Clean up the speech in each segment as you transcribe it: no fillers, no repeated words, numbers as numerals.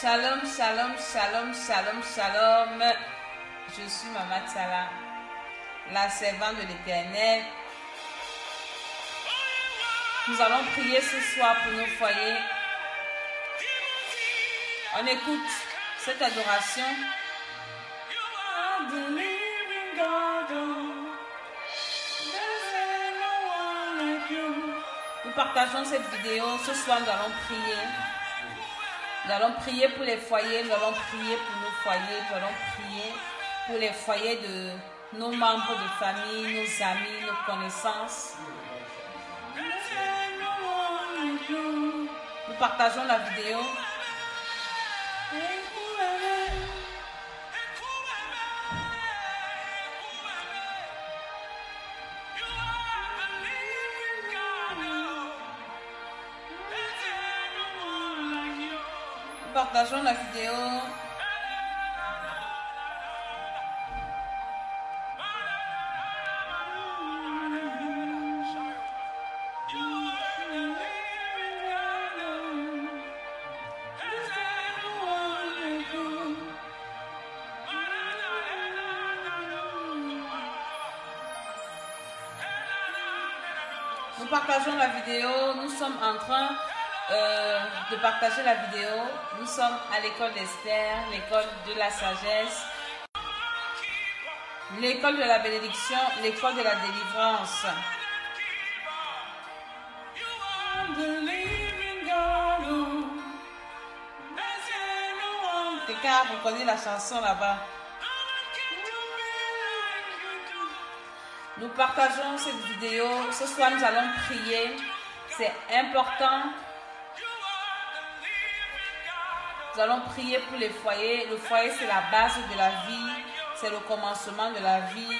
Shalom, shalom, shalom, shalom, shalom. Je suis Maman Tsala, la servante de l'Éternel. Nous allons prier ce soir pour nos foyers. On écoute cette adoration. Nous partageons cette vidéo. Ce soir, nous allons prier. Nous allons prier pour les foyers. Nous allons prier pour nos foyers. Nous allons prier pour les foyers de nos membres de famille, nos amis, nos connaissances. Nous partageons la vidéo. Nous partageons la vidéo. Nous partageons la vidéo. Nous sommes en train de partager la vidéo. Nous sommes à l'école d'Esther, l'école de la sagesse, l'école de la bénédiction, l'école de la délivrance. Quelqu'un a reconnu la chanson là-bas. Nous partageons cette vidéo. Ce soir, nous allons prier. C'est important. Nous allons prier pour les foyers. Le foyer, c'est la base de la vie. C'est le commencement de la vie.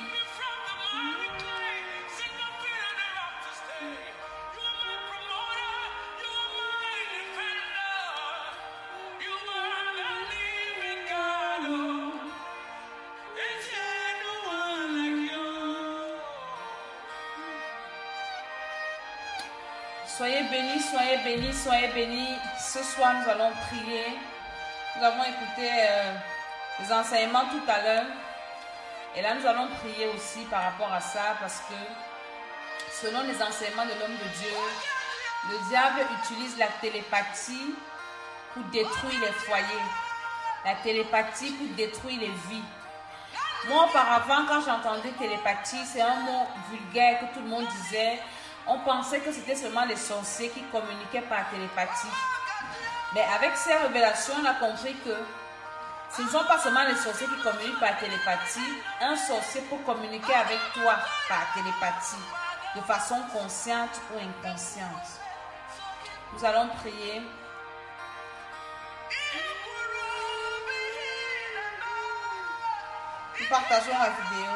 Soyez bénis, soyez bénis, soyez bénis. Ce soir, nous allons prier. Nous avons écouté les enseignements tout à l'heure. Et là, nous allons prier aussi par rapport à ça parce que selon les enseignements de l'homme de Dieu, le diable utilise la télépathie pour détruire les foyers. La télépathie pour détruire les vies. Moi, auparavant, quand j'entendais télépathie, c'est un mot vulgaire que tout le monde disait. On pensait que c'était seulement les sorciers qui communiquaient par télépathie. Mais avec ces révélations, on a compris que ce ne sont pas seulement les sorciers qui communiquent par télépathie. Un sorcier peut communiquer avec toi par télépathie, de façon consciente ou inconsciente. Nous allons prier. Nous partageons la vidéo.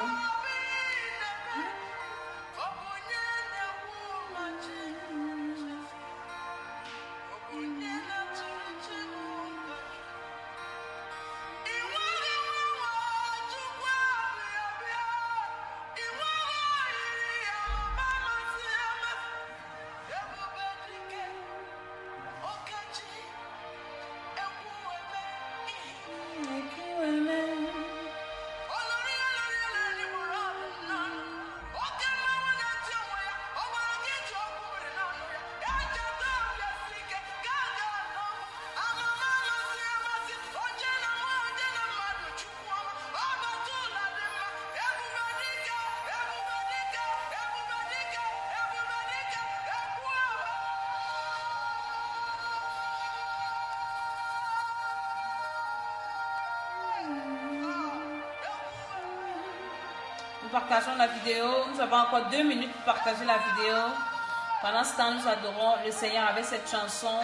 Nous partageons la vidéo. Nous avons encore 2 minutes pour partager la vidéo. Pendant ce temps, nous adorons le Seigneur avec cette chanson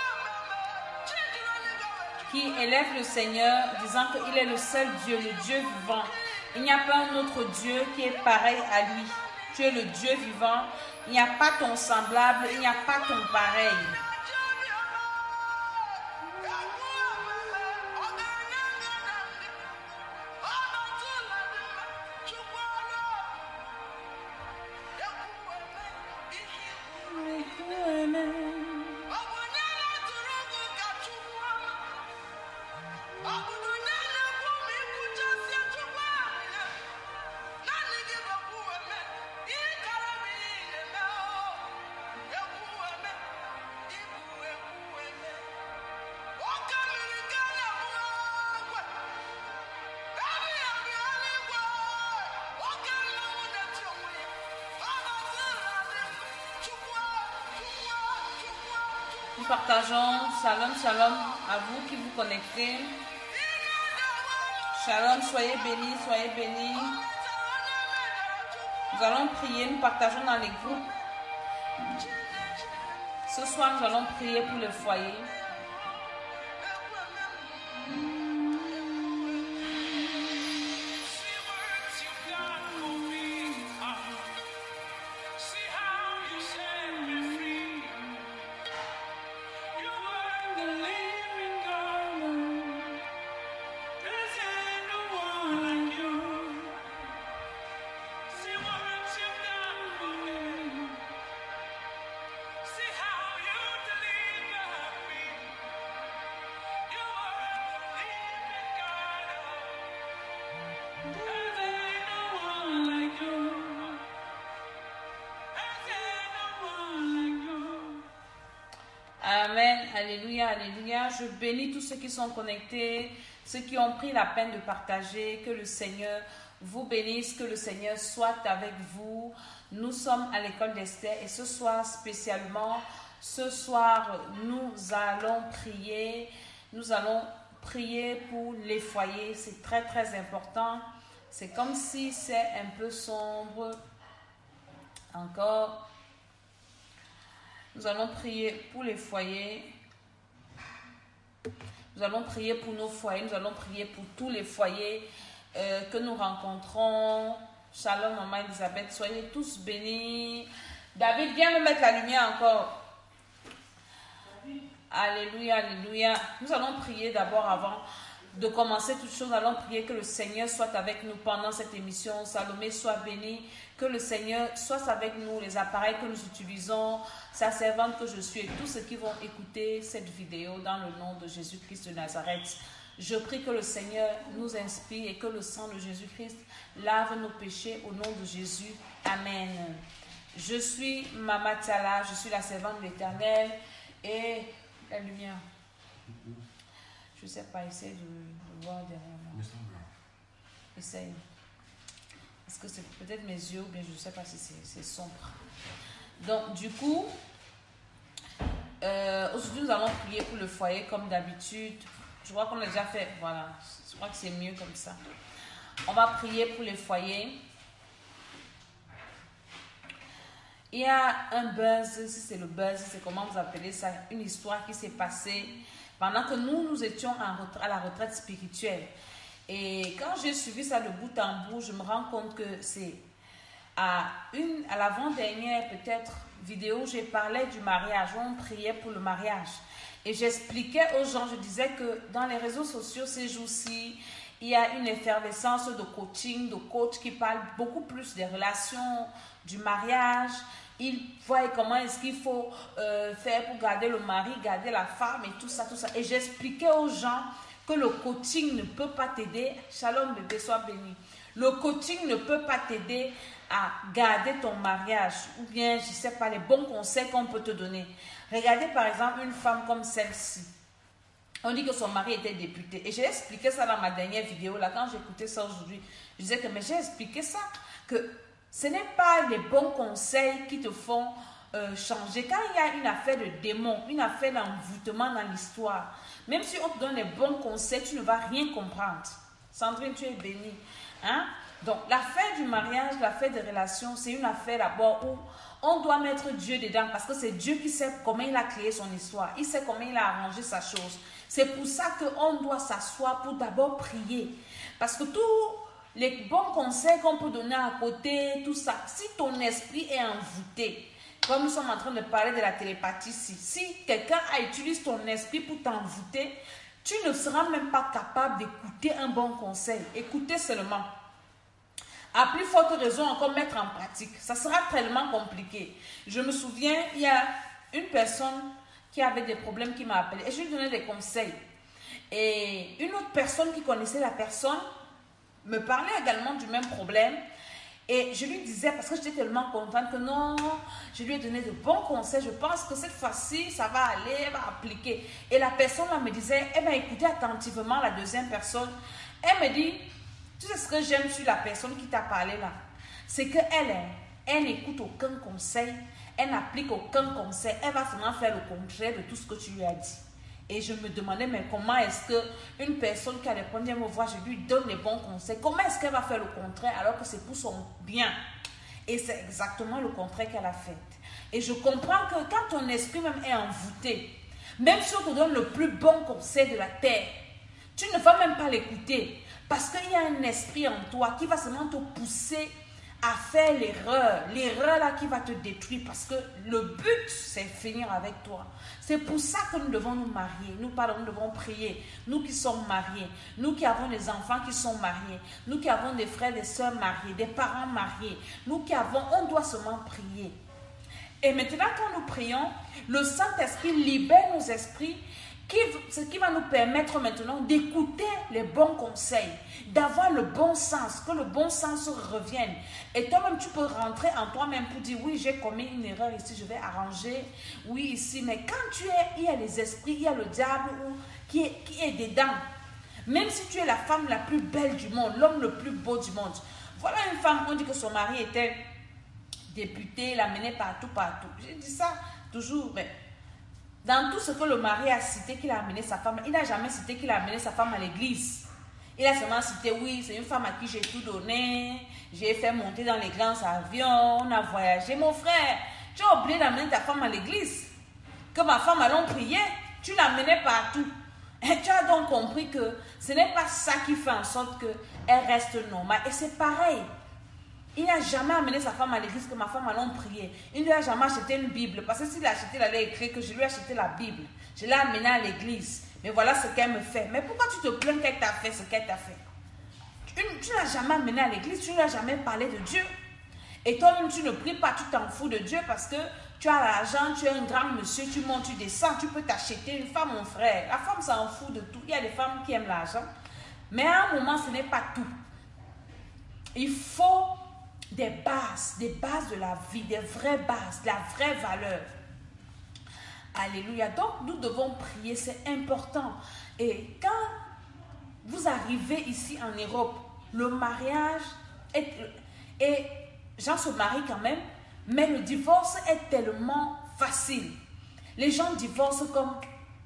qui élève le Seigneur, disant qu'il est le seul Dieu, le Dieu vivant. Il n'y a pas un autre Dieu qui est pareil à lui. Tu es le Dieu vivant. Il n'y a pas ton semblable, il n'y a pas ton pareil. Nous partageons. Shalom, shalom à vous qui vous connectez. Shalom, soyez bénis, soyez bénis. Nous allons prier, nous partageons dans les groupes. Ce soir, nous allons prier pour le foyer. Amen, alléluia, alléluia. Je bénis tous ceux qui sont connectés, ceux qui ont pris la peine de partager. Que le Seigneur vous bénisse, que le Seigneur soit avec vous. Nous sommes à l'école d'Esther et ce soir spécialement, nous allons prier. Nous allons prier pour les foyers. C'est très très important. C'est comme si c'est un peu sombre. Encore. Nous allons prier pour les foyers. Nous allons prier pour nos foyers. Nous allons prier pour tous les foyers que nous rencontrons. Shalom, maman Elisabeth. Soyez tous bénis. David, viens me mettre la lumière encore. Alléluia, alléluia. Nous allons prier d'abord avant de commencer toute chose. Nous allons prier que le Seigneur soit avec nous pendant cette émission. Salomé soit béni. Que le Seigneur soit avec nous, les appareils que nous utilisons, sa servante que je suis et tous ceux qui vont écouter cette vidéo dans le nom de Jésus-Christ de Nazareth. Je prie que le Seigneur nous inspire et que le sang de Jésus-Christ lave nos péchés au nom de Jésus. Amen. Je suis Mama Tiala, je suis la servante de l'Éternel et la lumière. Je ne sais pas, essaye de voir derrière moi. Essaye. Est-ce que c'est peut-être mes yeux ou bien je ne sais pas si c'est sombre. Donc, du coup, aujourd'hui, nous allons prier pour le foyer comme d'habitude. Je crois qu'on l'a déjà fait. Voilà, je crois que c'est mieux comme ça. On va prier pour les foyers. Il y a un buzz, si c'est le buzz, c'est comment vous appelez ça, une histoire qui s'est passée pendant que nous étions à la retraite spirituelle. Et quand j'ai suivi ça de bout en bout, je me rends compte que c'est à l'avant-dernière peut-être vidéo, j'ai parlé du mariage, où on priait pour le mariage. Et j'expliquais aux gens, je disais que dans les réseaux sociaux ces jours-ci, il y a une effervescence de coaching, de coachs qui parlent beaucoup plus des relations, du mariage. Ils voient comment est-ce qu'il faut faire pour garder le mari, garder la femme et tout ça, tout ça. Et j'expliquais aux gens que le coaching ne peut pas t'aider. Shalom bébé, sois béni. Le coaching ne peut pas t'aider à garder ton mariage ou bien, je ne sais pas, les bons conseils qu'on peut te donner. Regardez par exemple une femme comme celle-ci. On dit que son mari était député. Et j'ai expliqué ça dans ma dernière vidéo. Là, quand j'écoutais ça aujourd'hui, je disais que mais j'ai expliqué ça, que ce n'est pas les bons conseils qui te font changer. Quand il y a une affaire de démon, une affaire d'envoûtement dans l'histoire, même si on te donne les bons conseils, tu ne vas rien comprendre. Sandrine, tu es bénie. Hein? Donc, l'affaire du mariage, l'affaire des relations, c'est une affaire d'abord où on doit mettre Dieu dedans parce que c'est Dieu qui sait comment il a créé son histoire. Il sait comment il a arrangé sa chose. C'est pour ça qu'on doit s'asseoir pour d'abord prier. Parce que tous les bons conseils qu'on peut donner à côté, tout ça, si ton esprit est envoûté, comme nous sommes en train de parler de la télépathie ici, si quelqu'un utilise ton esprit pour t'envoûter, tu ne seras même pas capable d'écouter un bon conseil. Écoutez seulement. À plus forte raison encore mettre en pratique. Ça sera tellement compliqué. Je me souviens, il y a une personne qui avait des problèmes qui m'a appelé et je lui donnais des conseils. Et une autre personne qui connaissait la personne me parlait également du même problème. Et je lui disais, parce que j'étais tellement contente que non, je lui ai donné de bons conseils. Je pense que cette fois-ci, ça va aller, elle va appliquer. Et la personne là me disait, elle m'a écouté attentivement, la deuxième personne. Elle me dit, tu sais ce que j'aime sur la personne qui t'a parlé là? C'est qu'elle n'écoute aucun conseil. elle n'applique aucun conseil. Elle va seulement faire le contraire de tout ce que tu lui as dit. Et je me demandais, mais comment est-ce qu'une personne qui a les problèmes me voit, je lui donne les bons conseils. Comment est-ce qu'elle va faire le contraire alors que c'est pour son bien? Et c'est exactement le contraire qu'elle a fait. Et je comprends que quand ton esprit même est envoûté, même si on te donne le plus bon conseil de la terre, tu ne vas même pas l'écouter. Parce qu'il y a un esprit en toi qui va seulement te pousser à faire l'erreur. L'erreur là qui va te détruire. Parce que le but, c'est finir avec toi. C'est pour ça que nous devons nous marier. Nous devons prier. Nous qui sommes mariés. Nous qui avons des enfants qui sont mariés. Nous qui avons des frères et des sœurs mariés. Des parents mariés. Nous qui avons, on doit seulement prier. Et maintenant, quand nous prions, le Saint-Esprit libère nos esprits, ce qui va nous permettre maintenant d'écouter les bons conseils, d'avoir le bon sens, que le bon sens revienne. Et toi-même, tu peux rentrer en toi-même pour dire, oui, j'ai commis une erreur ici, je vais arranger, oui, ici. Mais quand il y a les esprits, il y a le diable qui est dedans. Même si tu es la femme la plus belle du monde, l'homme le plus beau du monde. Voilà une femme, on dit que son mari était député, l'a mené partout. J'ai dit ça toujours, mais dans tout ce que le mari a cité qu'il a amené sa femme, il n'a jamais cité qu'il a amené sa femme à l'église. Il a seulement cité, oui, c'est une femme à qui j'ai tout donné, j'ai fait monter dans les grands avions, on a voyagé. Mon frère, tu as oublié d'amener ta femme à l'église. Que ma femme allons prier, tu l'amenais partout. Et tu as donc compris que ce n'est pas ça qui fait en sorte qu'elle reste normale. Et c'est pareil. Il n'a jamais amené sa femme à l'église que ma femme allons prier. Il ne lui a jamais acheté une Bible. Parce que s'il l'a acheté, il allait écrire que je lui ai acheté la Bible. Je l'ai amenée à l'église. Mais voilà ce qu'elle me fait. Mais pourquoi tu te plains qu'elle t'a fait ce qu'elle t'a fait? Tu ne l'as jamais amenée à l'église. Tu ne lui as jamais parlé de Dieu. Et toi-même, tu ne pries pas. Tu t'en fous de Dieu parce que tu as l'argent, tu es un grand monsieur, tu montes, tu descends. Tu peux t'acheter une femme, mon frère. La femme s'en fout de tout. Il y a des femmes qui aiment l'argent. Mais à un moment, ce n'est pas tout. Il faut des bases de la vie, des vraies bases, de la vraie valeur. Alléluia. Donc, nous devons prier, c'est important. Et quand vous arrivez ici en Europe, le mariage et gens se marient quand même, mais le divorce est tellement facile. Les gens divorcent comme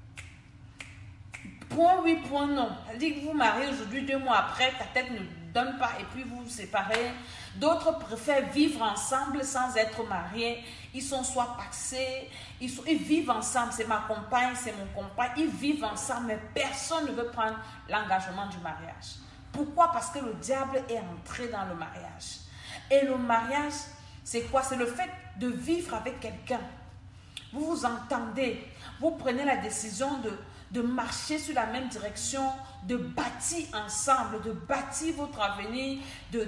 point oui, point non. C'est-à-dire que vous mariez aujourd'hui, 2 mois après, ta tête ne donne pas et puis vous vous séparez. D'autres préfèrent vivre ensemble sans être mariés. Ils sont soit paxés, ils vivent ensemble. C'est ma compagne, c'est mon compagnon. Ils vivent ensemble, mais personne ne veut prendre l'engagement du mariage. Pourquoi? Parce que le diable est entré dans le mariage. Et le mariage, c'est quoi? C'est le fait de vivre avec quelqu'un. Vous vous entendez, vous prenez la décision de marcher sur la même direction, de bâtir ensemble, de bâtir votre avenir,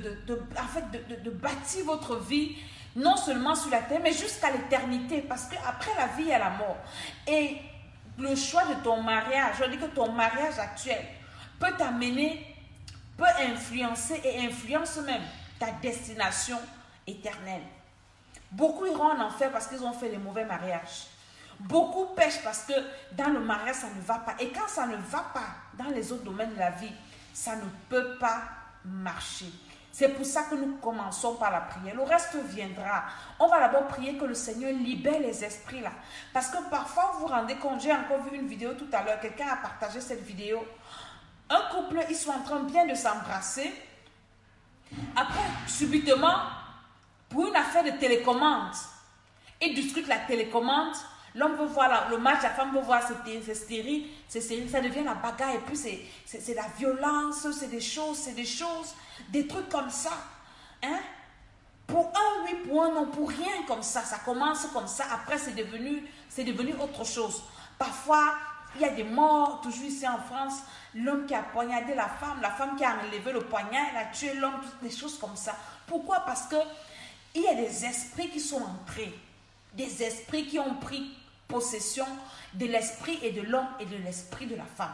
de bâtir votre vie, non seulement sur la terre, mais jusqu'à l'éternité, parce qu'après la vie, il y a la mort. Et le choix de ton mariage, je dis que ton mariage actuel peut t'amener, peut influencer et influence même ta destination éternelle. Beaucoup iront en enfer parce qu'ils ont fait les mauvais mariages. Beaucoup pêchent parce que dans le mariage, ça ne va pas. Et quand ça ne va pas dans les autres domaines de la vie, ça ne peut pas marcher. C'est pour ça que nous commençons par la prière. Le reste viendra. On va d'abord prier que le Seigneur libère les esprits là. Parce que parfois, vous vous rendez compte, j'ai encore vu une vidéo tout à l'heure. Quelqu'un a partagé cette vidéo. Un couple, ils sont en train bien de s'embrasser. Après, subitement, pour une affaire de télécommande, ils discutent la télécommande. L'homme veut voir le match, la femme veut voir ces séries, ça devient la bagarre et puis c'est la violence, c'est des choses, des trucs comme ça. Hein? Pour un oui, pour un non, pour rien comme ça, ça commence comme ça, après c'est devenu autre chose. Parfois, il y a des morts, toujours ici en France, l'homme qui a poignardé la femme qui a enlevé le poignard, elle a tué l'homme, des choses comme ça. Pourquoi? Parce que il y a des esprits qui sont entrés, des esprits qui ont pris possession de l'esprit et de l'homme et de l'esprit de la femme.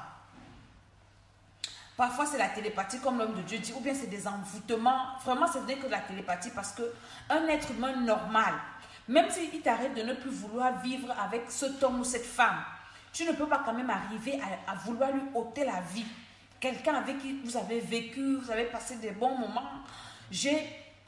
Parfois, c'est la télépathie, comme l'homme de Dieu dit, ou bien c'est des envoûtements. Vraiment, ce n'est que de la télépathie parce qu'un être humain normal, même s'il t'arrête de ne plus vouloir vivre avec cet homme ou cette femme, tu ne peux pas quand même arriver à vouloir lui ôter la vie. Quelqu'un avec qui vous avez vécu, vous avez passé des bons moments. J'ai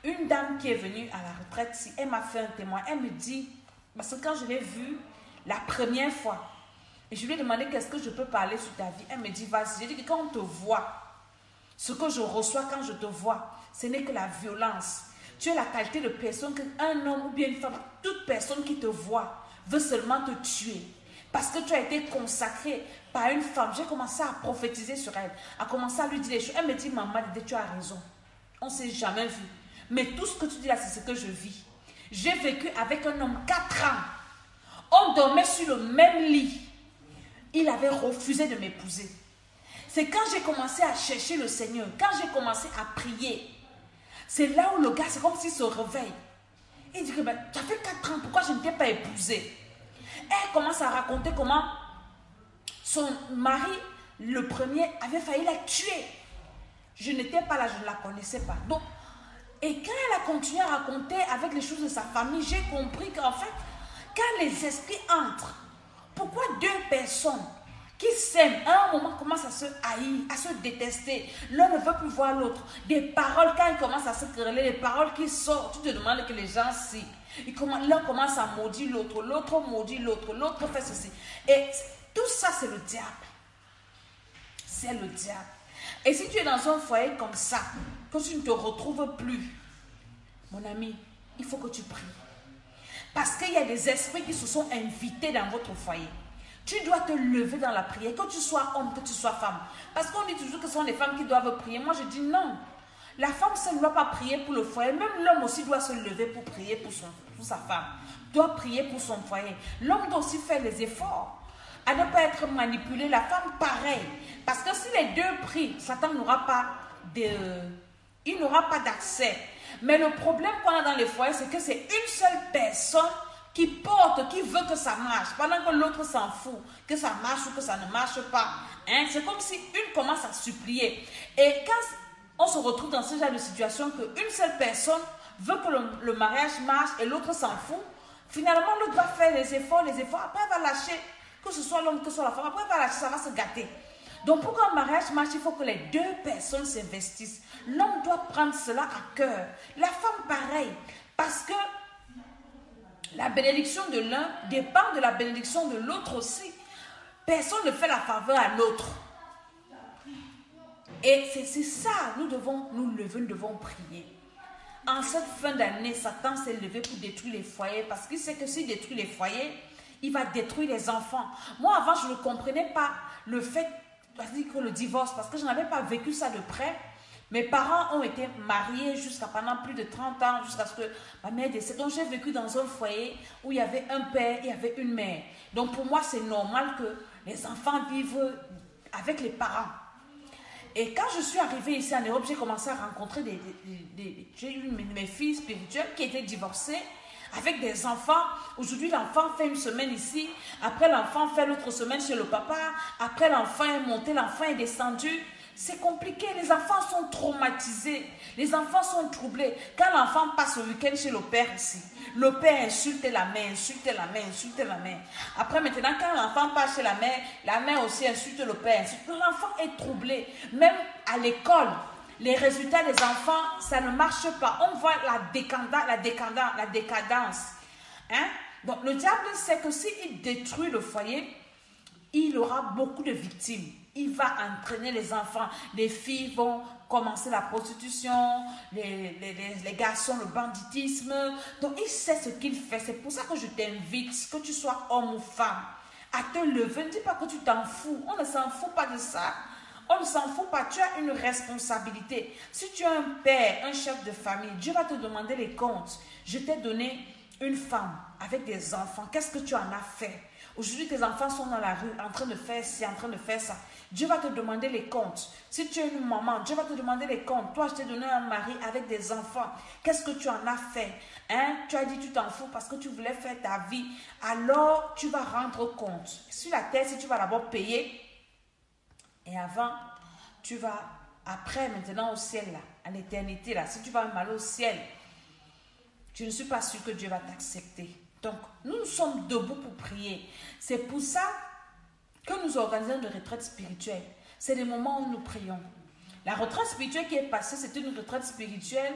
une dame qui est venue à la retraite, elle m'a fait un témoin. Elle me dit, parce que quand je l'ai vue la première fois, et je lui ai demandé qu'est-ce que je peux parler sur ta vie. Elle me dit, vas-y. J'ai dit que quand on te voit, ce que je reçois quand je te vois, ce n'est que la violence. Tu es la qualité de personne qu'un homme ou bien une femme, toute personne qui te voit, veut seulement te tuer. Parce que tu as été consacré par une femme. J'ai commencé à prophétiser sur elle, à commencer à lui dire des choses. Elle me dit, maman, tu as raison. On ne s'est jamais vu. Mais tout ce que tu dis là, c'est ce que je vis. J'ai vécu avec un homme 4 ans. On dormait sur le même lit. Il avait refusé de m'épouser. C'est quand j'ai commencé à chercher le Seigneur, quand j'ai commencé à prier, c'est là où le gars, c'est comme s'il se réveille. Il dit que tu as fait 4 ans, pourquoi je ne t'ai pas épousé? Elle commence à raconter comment son mari, le premier, avait failli la tuer. Je n'étais pas là, je ne la connaissais pas. Donc, et quand elle a continué à raconter avec les choses de sa famille, j'ai compris qu'en fait, quand les esprits entrent, pourquoi 2 personnes qui s'aiment, à un moment commencent à se haïr, à se détester, l'un ne veut plus voir l'autre, des paroles, quand ils commencent à se quereller, les paroles qui sortent, tu te demandes que les gens si, l'un commence à maudire l'autre, l'autre maudit l'autre, l'autre fait ceci. Et tout ça, c'est le diable. C'est le diable. Et si tu es dans un foyer comme ça, que tu ne te retrouves plus, mon ami, il faut que tu pries. Parce qu'il y a des esprits qui se sont invités dans votre foyer. Tu dois te lever dans la prière, que tu sois homme, que tu sois femme. Parce qu'on dit toujours que ce sont les femmes qui doivent prier. Moi, je dis non. La femme seule ne doit pas prier pour le foyer. Même l'homme aussi doit se lever pour prier pour sa femme. Doit prier pour son foyer. L'homme doit aussi faire les efforts à ne pas être manipulé. La femme, pareil. Parce que si les deux prient, Satan n'aura pas d'accès. Mais le problème qu'on a dans les foyers, c'est que c'est une seule personne qui porte, qui veut que ça marche, pendant que l'autre s'en fout, que ça marche ou que ça ne marche pas. Hein? C'est comme si une commence à supplier. Et quand on se retrouve dans ce genre de situation, qu'une seule personne veut que le mariage marche et l'autre s'en fout, finalement l'autre va faire les efforts, après elle va lâcher, que ce soit l'homme, que ce soit la femme, après elle va lâcher, ça va se gâter. Donc pour qu'un mariage marche, il faut que les 2 personnes s'investissent. L'homme doit prendre cela à cœur. La femme pareil, parce que la bénédiction de l'un dépend de la bénédiction de l'autre aussi. Personne ne fait la faveur à l'autre. Et c'est ça, nous devons nous lever, nous devons prier. En cette fin d'année, Satan s'est levé pour détruire les foyers, parce qu'il sait que s'il détruit les foyers, il va détruire les enfants. Moi, avant, je ne comprenais pas le fait, que le divorce, parce que je n'avais pas vécu ça de près. Mes parents ont été mariés jusqu'à pendant plus de 30 ans, jusqu'à ce que ma mère décède. Donc j'ai vécu dans un foyer où il y avait un père et il y avait une mère. Donc pour moi, c'est normal que les enfants vivent avec les parents. Et quand je suis arrivée ici en Europe, j'ai commencé à rencontrer j'ai eu mes filles spirituelles qui étaient divorcées avec des enfants. Aujourd'hui, l'enfant fait une semaine ici. Après, l'enfant fait l'autre semaine chez le papa. Après, l'enfant est monté, l'enfant est descendu. C'est compliqué, les enfants sont traumatisés, les enfants sont troublés. Quand l'enfant passe le week-end chez le père ici, le père insulte la mère, insulte la mère, insulte la mère. Après maintenant, quand l'enfant passe chez la mère aussi insulte le père. L'enfant est troublé. Même à l'école, les résultats des enfants, ça ne marche pas. On voit la décadence. Hein? Donc le diable sait que s'il détruit le foyer, il aura beaucoup de victimes. Il va entraîner les enfants. Les filles vont commencer la prostitution, les garçons le banditisme. Donc il sait ce qu'il fait. C'est pour ça que je t'invite, que tu sois homme ou femme, à te lever. Ne dis pas que tu t'en fous. On ne s'en fout pas de ça. On ne s'en fout pas. Tu as une responsabilité. Si tu as un père, un chef de famille, Dieu va te demander les comptes. Je t'ai donné une femme avec des enfants. Qu'est-ce que tu en as fait? Aujourd'hui, tes enfants sont dans la rue, en train de faire ci, en train de faire ça. Dieu va te demander les comptes. Si tu es une maman, Dieu va te demander les comptes. Toi, je t'ai donné un mari avec des enfants. Qu'est-ce que tu en as fait? Hein? Tu as dit tu t'en fous parce que tu voulais faire ta vie. Alors, tu vas rendre compte. Sur la terre, si tu vas d'abord payer, et avant, tu vas, après, maintenant au ciel, là, à l'éternité, là, si tu vas aller au ciel, je ne suis pas sûre que Dieu va t'accepter. Donc, nous sommes debout pour prier. C'est pour ça que nous organisons une retraite spirituelle. C'est les moments où nous prions. La retraite spirituelle qui est passée, c'était une retraite spirituelle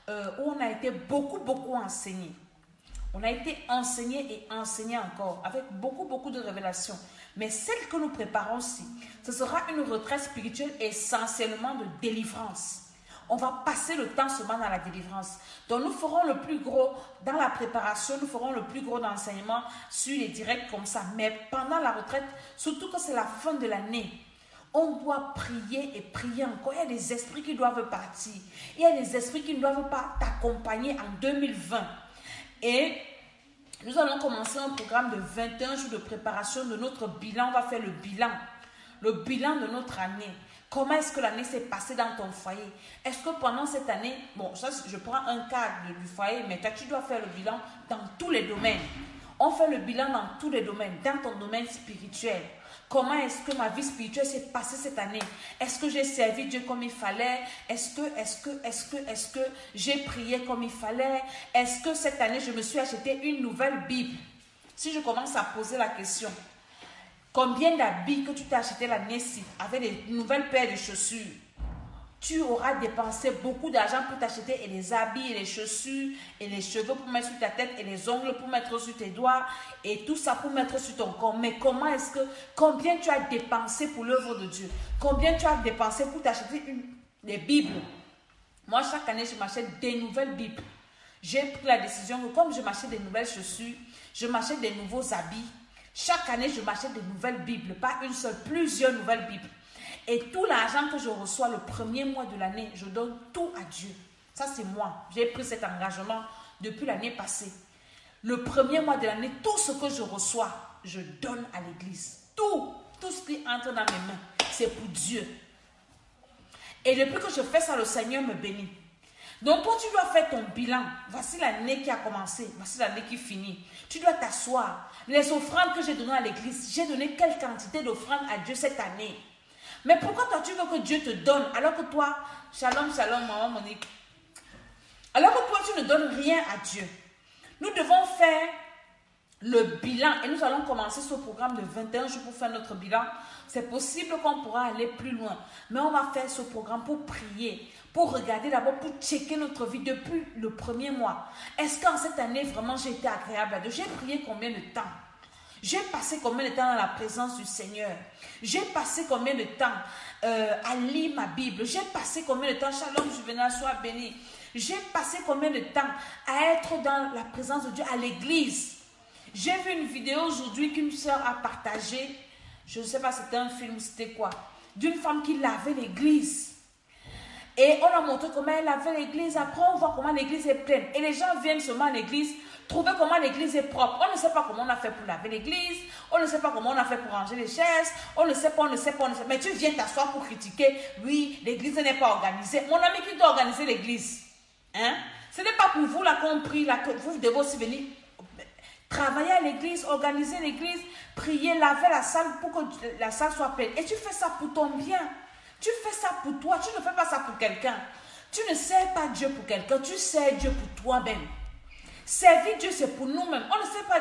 où on a été beaucoup enseigné. On a été enseigné et enseigné encore, avec beaucoup de révélations. Mais celle que nous préparons aussi, ce sera une retraite spirituelle essentiellement de délivrance. On va passer le temps seulement dans la délivrance. Donc nous ferons le plus gros dans la préparation, nous ferons le plus gros d'enseignement sur les directs comme ça. Mais pendant la retraite, surtout que c'est la fin de l'année, on doit prier et prier encore. Il y a des esprits qui doivent partir. Il y a des esprits qui ne doivent pas t'accompagner en 2020. Et nous allons commencer un programme de 21 jours de préparation de notre bilan. On va faire le bilan de notre année. Comment est-ce que l'année s'est passée dans ton foyer? Est-ce que pendant cette année, bon, ça, je prends un cas du foyer, mais toi, tu dois faire le bilan dans tous les domaines. On fait le bilan dans tous les domaines, dans ton domaine spirituel. Comment est-ce que ma vie spirituelle s'est passée cette année? Est-ce que j'ai servi Dieu comme il fallait? Est-ce que j'ai prié comme il fallait? Est-ce que cette année, je me suis acheté une nouvelle Bible? Si je commence à poser la question, combien d'habits que tu t'es acheté l'année-ci avec des nouvelles paires de chaussures? Tu auras dépensé beaucoup d'argent pour t'acheter et les habits, et les chaussures, et les cheveux pour mettre sur ta tête, et les ongles pour mettre sur tes doigts, et tout ça pour mettre sur ton corps. Mais combien tu as dépensé pour l'œuvre de Dieu? Combien tu as dépensé pour t'acheter des Bibles? Moi, chaque année, je m'achète des nouvelles Bibles. J'ai pris la décision que comme je m'achète des nouvelles chaussures, je m'achète des nouveaux habits. Chaque année, je m'achète des nouvelles Bibles, pas une seule, plusieurs nouvelles Bibles. Et tout l'argent que je reçois le premier mois de l'année, je donne tout à Dieu. Ça, c'est moi. J'ai pris cet engagement depuis l'année passée. Le premier mois de l'année, tout ce que je reçois, je donne à l'église. Tout ce qui entre dans mes mains, c'est pour Dieu. Et depuis que je fais ça, le Seigneur me bénit. Donc, quand tu dois faire ton bilan, voici l'année qui a commencé, voici l'année qui finit. Tu dois t'asseoir. Les offrandes que j'ai données à l'église, j'ai donné quelle quantité d'offrandes à Dieu cette année? Mais pourquoi toi tu veux que Dieu te donne alors que toi, shalom, maman Monique, alors que toi tu ne donnes rien à Dieu? Nous devons faire le bilan et nous allons commencer ce programme de 21 jours pour faire notre bilan. C'est possible qu'on pourra aller plus loin, mais on va faire ce programme pour prier, pour regarder d'abord, pour checker notre vie depuis le premier mois. Est-ce qu'en cette année vraiment j'ai été agréable à Dieu? J'ai prié combien de temps? J'ai passé combien de temps dans la présence du Seigneur? J'ai passé combien de temps à lire ma Bible? J'ai passé combien de temps, Shalom, Juvenal, sois béni. J'ai passé combien de temps à être dans la présence de Dieu à l'église? J'ai vu une vidéo aujourd'hui qu'une soeur a partagée. Je ne sais pas si c'était un film ou c'était quoi. D'une femme qui lavait l'église. Et on a montré comment elle lavait l'église. Après, on voit comment l'église est pleine. Et les gens viennent seulement à l'église trouver comment l'église est propre. On ne sait pas comment on a fait pour laver l'église. On ne sait pas comment on a fait pour ranger les chaises. On ne sait pas. Mais tu viens t'asseoir pour critiquer. Oui, l'église n'est pas organisée. Mon ami, qui doit organiser l'église? Hein? Ce n'est pas pour vous là qu'on prie, là que vous devez aussi venir travailler à l'église, organiser l'église, prier, laver la salle pour que la salle soit pleine. Et tu fais ça pour ton bien. Tu fais ça pour toi. Tu ne fais pas ça pour quelqu'un. Tu ne sers pas Dieu pour quelqu'un. Tu sers Dieu pour toi-même. Servir Dieu, c'est pour nous-mêmes. On ne sait pas.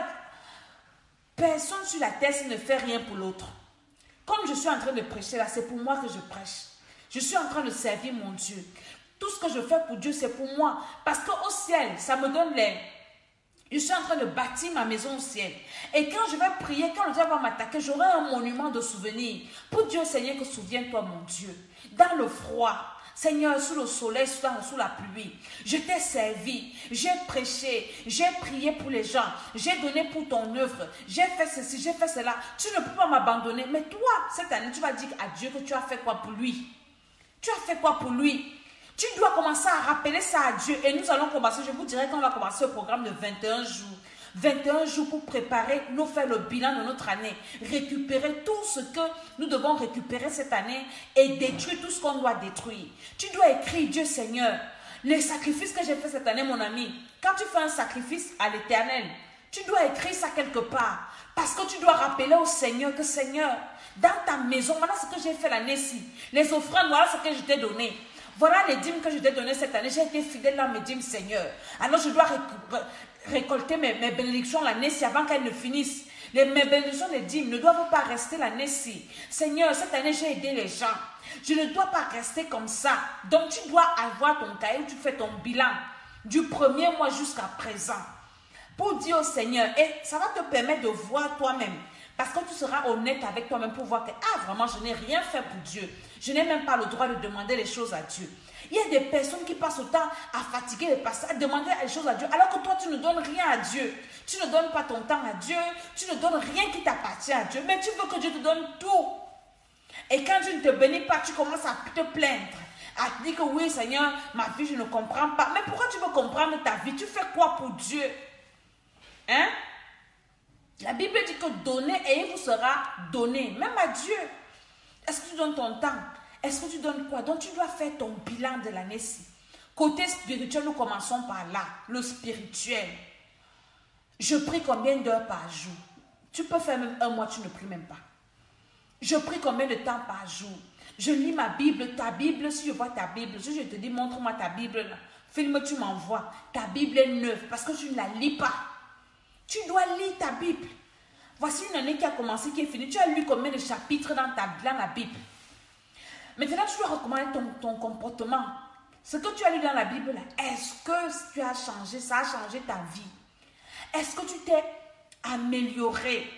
Personne sur la terre ne fait rien pour l'autre. Comme je suis en train de prêcher là, c'est pour moi que je prêche. Je suis en train de servir mon Dieu. Tout ce que je fais pour Dieu, c'est pour moi. Parce qu'au ciel, ça me donne l'air. Je suis en train de bâtir ma maison au ciel. Et quand je vais prier, quand le diable va m'attaquer, j'aurai un monument de souvenirs. Pour dire au Seigneur que souviens-toi, mon Dieu. Dans le froid, Seigneur, sous le soleil, sous la pluie, je t'ai servi, j'ai prêché, j'ai prié pour les gens, j'ai donné pour ton œuvre, j'ai fait ceci, j'ai fait cela. Tu ne peux pas m'abandonner. Mais toi, cette année, tu vas dire à Dieu que tu as fait quoi pour lui. Tu as fait quoi pour lui. Tu dois commencer à rappeler ça à Dieu. Et nous allons commencer, je vous dirai qu'on va commencer le programme de 21 jours. 21 jours pour préparer, nous faire le bilan de notre année. Récupérer tout ce que nous devons récupérer cette année et détruire tout ce qu'on doit détruire. Tu dois écrire, Dieu Seigneur, les sacrifices que j'ai fait cette année, mon ami. Quand tu fais un sacrifice à l'Éternel, tu dois écrire ça quelque part. Parce que tu dois rappeler au Seigneur que Seigneur, dans ta maison, voilà ce que j'ai fait l'année-ci. Les offrandes, voilà ce que je t'ai donné. Voilà les dîmes que je t'ai données cette année. J'ai été fidèle dans mes dîmes, Seigneur. Alors je dois récolter mes bénédictions l'année-ci avant qu'elles ne finissent. Mes bénédictions des dîmes ne doivent pas rester l'année-ci. Seigneur, cette année, j'ai aidé les gens. Je ne dois pas rester comme ça. Donc, tu dois avoir ton cahier où tu fais ton bilan. du premier mois jusqu'à présent, pour dire au Seigneur, et ça va te permettre de voir toi-même, parce que tu seras honnête avec toi-même pour voir que, ah, vraiment, je n'ai rien fait pour Dieu. Je n'ai même pas le droit de demander les choses à Dieu. Il y a des personnes qui passent autant à fatiguer les pasteurs, à demander les choses à Dieu, alors que toi, tu ne donnes rien à Dieu. Tu ne donnes pas ton temps à Dieu, tu ne donnes rien qui t'appartient à Dieu, mais tu veux que Dieu te donne tout. Et quand Dieu ne te bénit pas, tu commences à te plaindre, à te dire que oui, Seigneur, ma vie, je ne comprends pas. Mais pourquoi tu veux comprendre ta vie? Tu fais quoi pour Dieu? Hein? La Bible dit que donnez et il vous sera donné, même à Dieu. Est-ce que tu donnes ton temps? Est-ce que tu donnes quoi? Donc tu dois faire ton bilan de l'année-ci. Côté spirituel, nous commençons par là, le spirituel. Je prie combien d'heures par jour? Tu peux faire même un mois, tu ne pries même pas. Je prie combien de temps par jour? Je lis ma Bible, ta Bible, si je vois ta Bible, si je te dis montre-moi ta Bible, là, filme, tu m'envoies. Ta Bible est neuve parce que tu ne la lis pas. Tu dois lire ta Bible. Voici une année qui a commencé, qui est finie. Tu as lu combien de chapitres dans la Bible? Maintenant, tu dois recommander ton comportement. Ce que tu as lu dans la Bible, est-ce que tu as changé? Ça a changé ta vie? Est-ce que tu t'es amélioré?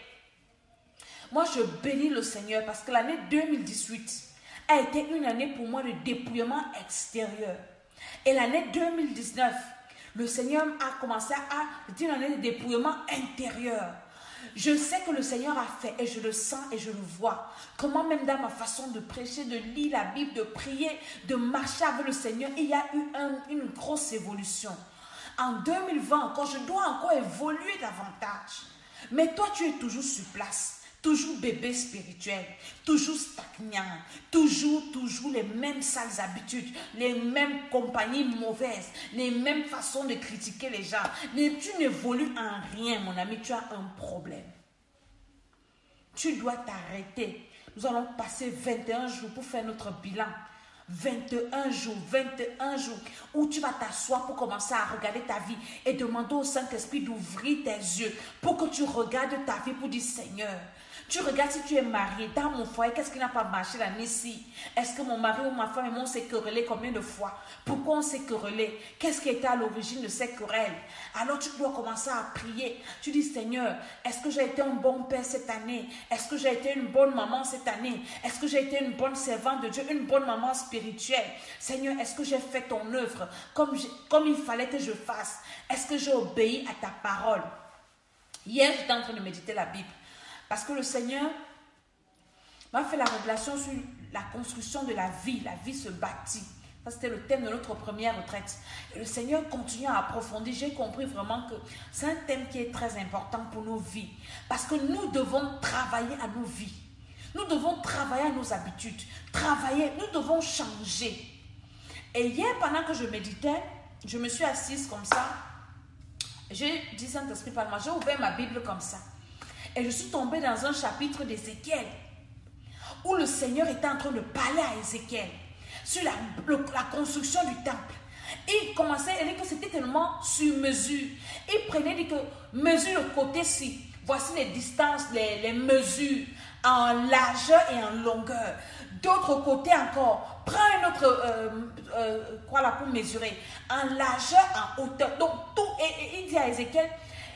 Moi, je bénis le Seigneur parce que l'année 2018 a été une année pour moi de dépouillement extérieur. Et l'année 2019, le Seigneur a commencé à dire une année de dépouillement intérieur. Je sais que le Seigneur a fait et je le sens et je le vois. Comment même dans ma façon de prêcher, de lire la Bible, de prier, de marcher avec le Seigneur, il y a eu une grosse évolution. En 2020 encore, je dois encore évoluer davantage. Mais toi, tu es toujours sur place. Toujours bébé spirituel, toujours stagnant, toujours les mêmes sales habitudes, les mêmes compagnies mauvaises, les mêmes façons de critiquer les gens. Tu n'évolues en rien, mon ami, tu as un problème. Tu dois t'arrêter. Nous allons passer 21 jours pour faire notre bilan. 21 jours où tu vas t'asseoir pour commencer à regarder ta vie et demander au Saint-Esprit d'ouvrir tes yeux pour que tu regardes ta vie pour dire Seigneur, tu regardes si tu es marié, dans mon foyer, qu'est-ce qui n'a pas marché l'année-ci? Est-ce que mon mari ou ma femme et moi on s'est querellé combien de fois? Pourquoi on s'est querellé? Qu'est-ce qui était à l'origine de ces querelles? Alors tu dois commencer à prier. Tu dis Seigneur, est-ce que j'ai été un bon père cette année? Est-ce que j'ai été une bonne maman cette année? Est-ce que j'ai été une bonne servante de Dieu, une bonne maman spirituelle? Seigneur, est-ce que j'ai fait ton œuvre comme il fallait que je fasse? Est-ce que j'ai obéi à ta parole? Hier, j'étais en train de méditer la Bible. Parce que le Seigneur m'a fait la révélation sur la construction de la vie. La vie se bâtit. Ça, c'était le thème de notre première retraite. Et le Seigneur continue à approfondir. J'ai compris vraiment que c'est un thème qui est très important pour nos vies. Parce que nous devons travailler à nos vies. Nous devons travailler à nos habitudes. Nous devons changer. Et hier, pendant que je méditais, je me suis assise comme ça. J'ai dit Saint-Esprit, parle-moi. J'ai ouvert ma Bible comme ça. Et je suis tombée dans un chapitre d'Ézéchiel où le Seigneur était en train de parler à Ézéchiel sur la construction du temple. Il commençait à dire que c'était tellement sur mesure. Il prenait, dit que mesure le côté-ci. Voici les distances, les mesures en largeur et en longueur. D'autre côté encore, prends un autre, quoi là pour mesurer, en largeur, en hauteur. Donc tout, et il dit à Ézéchiel,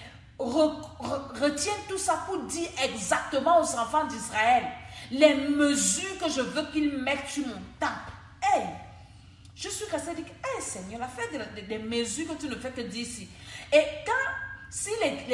retiens tout ça pour dire exactement aux enfants d'Israël les mesures que je veux qu'ils mettent sur mon temple. Hey, je suis restée et dit, hey Seigneur, la fête des mesures que tu ne fais que dire ici. Et si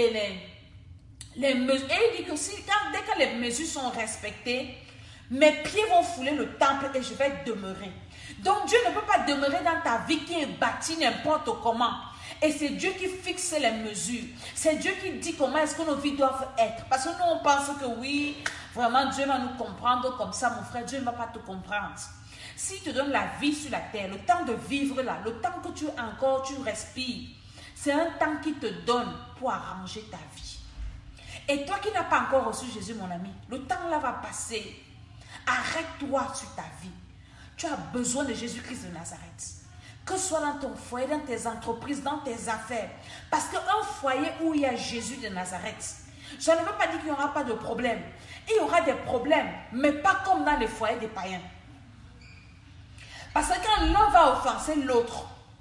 les mesures, et il dit que dès que les mesures sont respectées, mes pieds vont fouler le temple et je vais demeurer. Donc Dieu ne peut pas demeurer dans ta vie qui est bâtie n'importe comment. Et c'est Dieu qui fixe les mesures. C'est Dieu qui dit comment est-ce que nos vies doivent être. Parce que nous, on pense que oui, vraiment, Dieu va nous comprendre comme ça, mon frère. Dieu ne va pas te comprendre. S'il te donne la vie sur la terre, le temps de vivre là, le temps que tu respires, c'est un temps qu'il te donne pour arranger ta vie. Et toi qui n'as pas encore reçu Jésus, mon ami, le temps là va passer. Arrête-toi sur ta vie. Tu as besoin de Jésus-Christ de Nazareth. Que ce soit dans ton foyer, dans tes entreprises, dans tes affaires. Parce qu'un foyer où il y a Jésus de Nazareth, ça ne veut pas dire qu'il n'y aura pas de problème. Il y aura des problèmes, mais pas comme dans les foyers des païens. Parce que quand l'un va offenser l'autre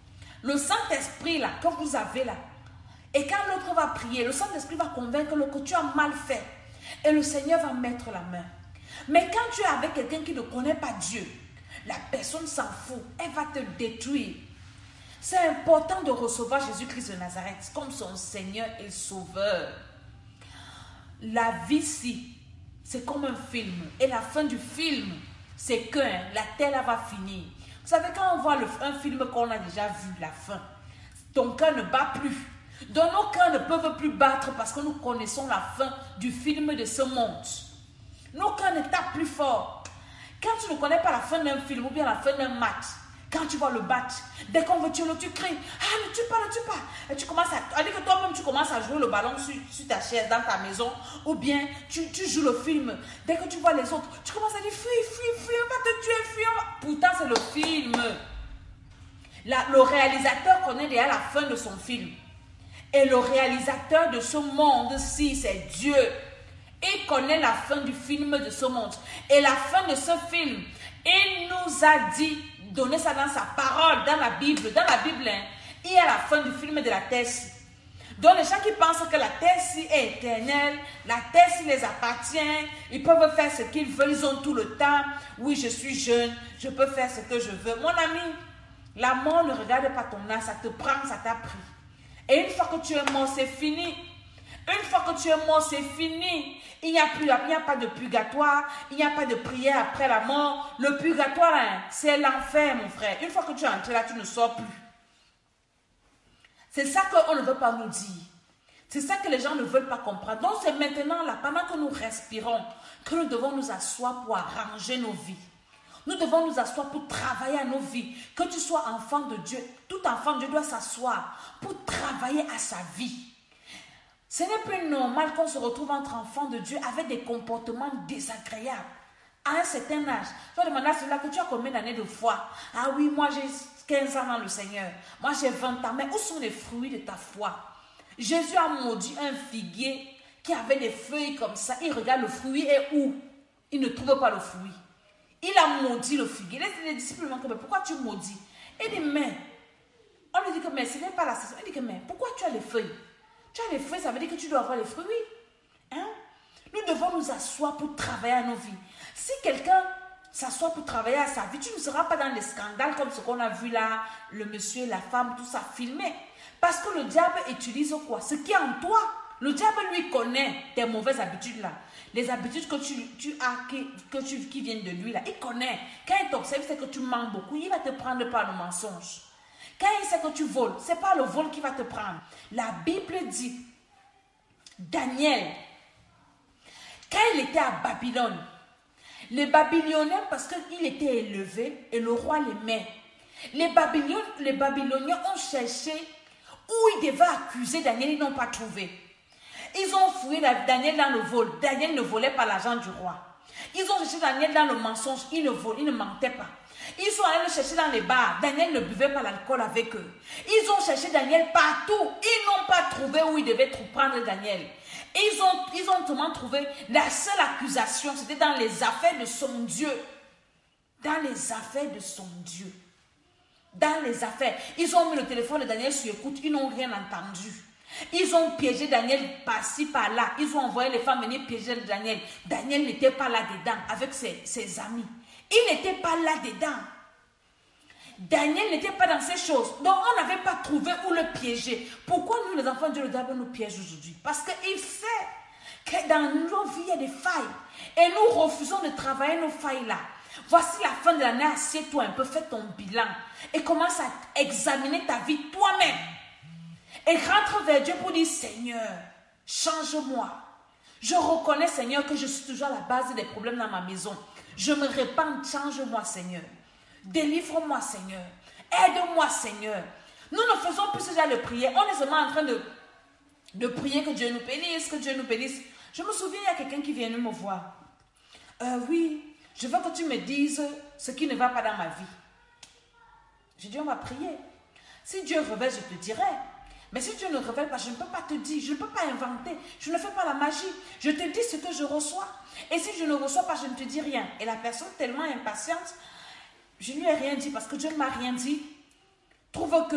Le Saint-Esprit là, que vous avez là. Et quand l'autre va prier, le Saint-Esprit va convaincre l'autre que tu as mal fait. Et le Seigneur va mettre la main. Mais quand tu es avec quelqu'un qui ne connaît pas Dieu, la personne s'en fout. Elle va te détruire. C'est important de recevoir Jésus-Christ de Nazareth comme son Seigneur et Sauveur. La vie ci, c'est comme un film. Et la fin du film, c'est que la terre là va finir. Vous savez, quand on voit un film qu'on a déjà vu, la fin, ton cœur ne bat plus. Donc nos cœurs ne peuvent plus battre parce que nous connaissons la fin du film de ce monde. Nos cœurs ne tapent plus fort. Quand tu ne connais pas la fin d'un film ou bien la fin d'un match, quand tu vois le match, dès qu'on veut tuer l'autre, tu cries, ah ne tue pas, ne tue pas. Et tu commences à dire que toi-même tu commences à jouer le ballon sur ta chaise dans ta maison, ou bien tu joues le film. Dès que tu vois les autres, tu commences à dire fuis, on va te tuer, fuis. Pourtant c'est le film. Le réalisateur connaît déjà la fin de son film. Et le réalisateur de ce monde-ci, c'est Dieu. Il connaît la fin du film de ce monde. Et la fin de ce film, il nous a dit, donner ça dans sa parole, dans la Bible. Dans la Bible, hein, il y a la fin du film de la terre-ci. Donc les gens qui pensent que la terre-ci est éternelle, la terre-ci les appartient, ils peuvent faire ce qu'ils veulent, ils ont tout le temps. Oui, je suis jeune, je peux faire ce que je veux. Mon ami, la mort ne regarde pas ton âge, ça te prend, ça t'a pris. Et une fois que tu es mort, c'est fini. Une fois que tu es mort, c'est fini. Il n'y a pas de purgatoire. Il n'y a pas de prière après la mort. Le purgatoire, hein, c'est l'enfer, mon frère. Une fois que tu es entré là, tu ne sors plus. C'est ça qu'on ne veut pas nous dire. C'est ça que les gens ne veulent pas comprendre. Donc c'est maintenant, là, pendant que nous respirons, que nous devons nous asseoir pour arranger nos vies. Nous devons nous asseoir pour travailler à nos vies. Que tu sois enfant de Dieu, tout enfant de Dieu doit s'asseoir pour travailler à sa vie. Ce n'est plus normal qu'on se retrouve entre enfants de Dieu avec des comportements désagréables. À un certain âge, tu vas demander à celui-là que tu as combien d'années de foi. Ah oui, moi j'ai 15 ans dans le Seigneur. Moi j'ai 20 ans. Mais où sont les fruits de ta foi? Jésus a maudit un figuier qui avait des feuilles comme ça. Il regarde le fruit et où? Il ne trouve pas le fruit. Il a maudit le figuier. Les disciples lui demandent, mais pourquoi tu maudis? Il dit, mais, on lui dit que mais ce n'est pas la saison. Il dit que mais, pourquoi tu as les feuilles? Tu as les feuilles, ça veut dire que tu dois avoir les fruits. Hein? Nous devons nous asseoir pour travailler à nos vies. Si quelqu'un s'assoit pour travailler à sa vie, tu ne seras pas dans des scandales comme ce qu'on a vu là, le monsieur, la femme, tout ça filmé. Parce que le diable utilise quoi? Ce qui est en toi. Le diable, lui, connaît tes mauvaises habitudes là. Les habitudes que tu as, qui viennent de lui là. Il connaît. Quand il t'observe, c'est que tu mens beaucoup. Il va te prendre par le mensonge. Quand il sait que tu voles, ce n'est pas le vol qui va te prendre. La Bible dit, Daniel, quand il était à Babylone, les Babyloniens, parce qu'il était élevé et le roi l'aimait, les Babyloniens ont cherché où ils devaient accuser Daniel, ils n'ont pas trouvé. Ils ont fouillé Daniel dans le vol. Daniel ne volait pas l'argent du roi. Ils ont cherché Daniel dans le mensonge. Il ne mentait pas. Ils sont allés le chercher dans les bars. Daniel ne buvait pas l'alcool avec eux. Ils ont cherché Daniel partout. Ils n'ont pas trouvé où ils devaient prendre Daniel. Ils ont seulement trouvé la seule accusation. C'était dans les affaires de son Dieu. Dans les affaires de son Dieu. Dans les affaires. Ils ont mis le téléphone de Daniel sur écoute. Ils n'ont rien entendu. Ils ont piégé Daniel par-ci, par-là. Ils ont envoyé les femmes venir piéger Daniel. Daniel n'était pas là-dedans avec ses amis. Il n'était pas là-dedans. Daniel n'était pas dans ces choses. Donc, on n'avait pas trouvé où le piéger. Pourquoi nous, les enfants de Dieu, le diable nous piège aujourd'hui? Parce qu'il sait que dans nos vies, il y a des failles. Et nous refusons de travailler nos failles-là. Voici la fin de l'année. Assieds-toi un peu, fais ton bilan. Et commence à examiner ta vie toi-même. Et rentre vers Dieu pour dire, Seigneur, change-moi. Je reconnais, Seigneur, que je suis toujours à la base des problèmes dans ma maison. Je me répande, change-moi, Seigneur. Délivre-moi, Seigneur. Aide-moi, Seigneur. Nous ne faisons plus ce genre de prière. On est seulement en train de prier que Dieu nous bénisse, que Dieu nous bénisse. Je me souviens, il y a quelqu'un qui vient me voir. Oui, je veux que tu me dises ce qui ne va pas dans ma vie. J'ai dit, on va prier. Si Dieu révèle, je te dirai. Mais si Dieu ne révèle pas, je ne peux pas te dire, je ne peux pas inventer, je ne fais pas la magie. Je te dis ce que je reçois. Et si je ne reçois pas, je ne te dis rien. Et la personne tellement impatiente, je ne lui ai rien dit parce que Dieu ne m'a rien dit. Trouve que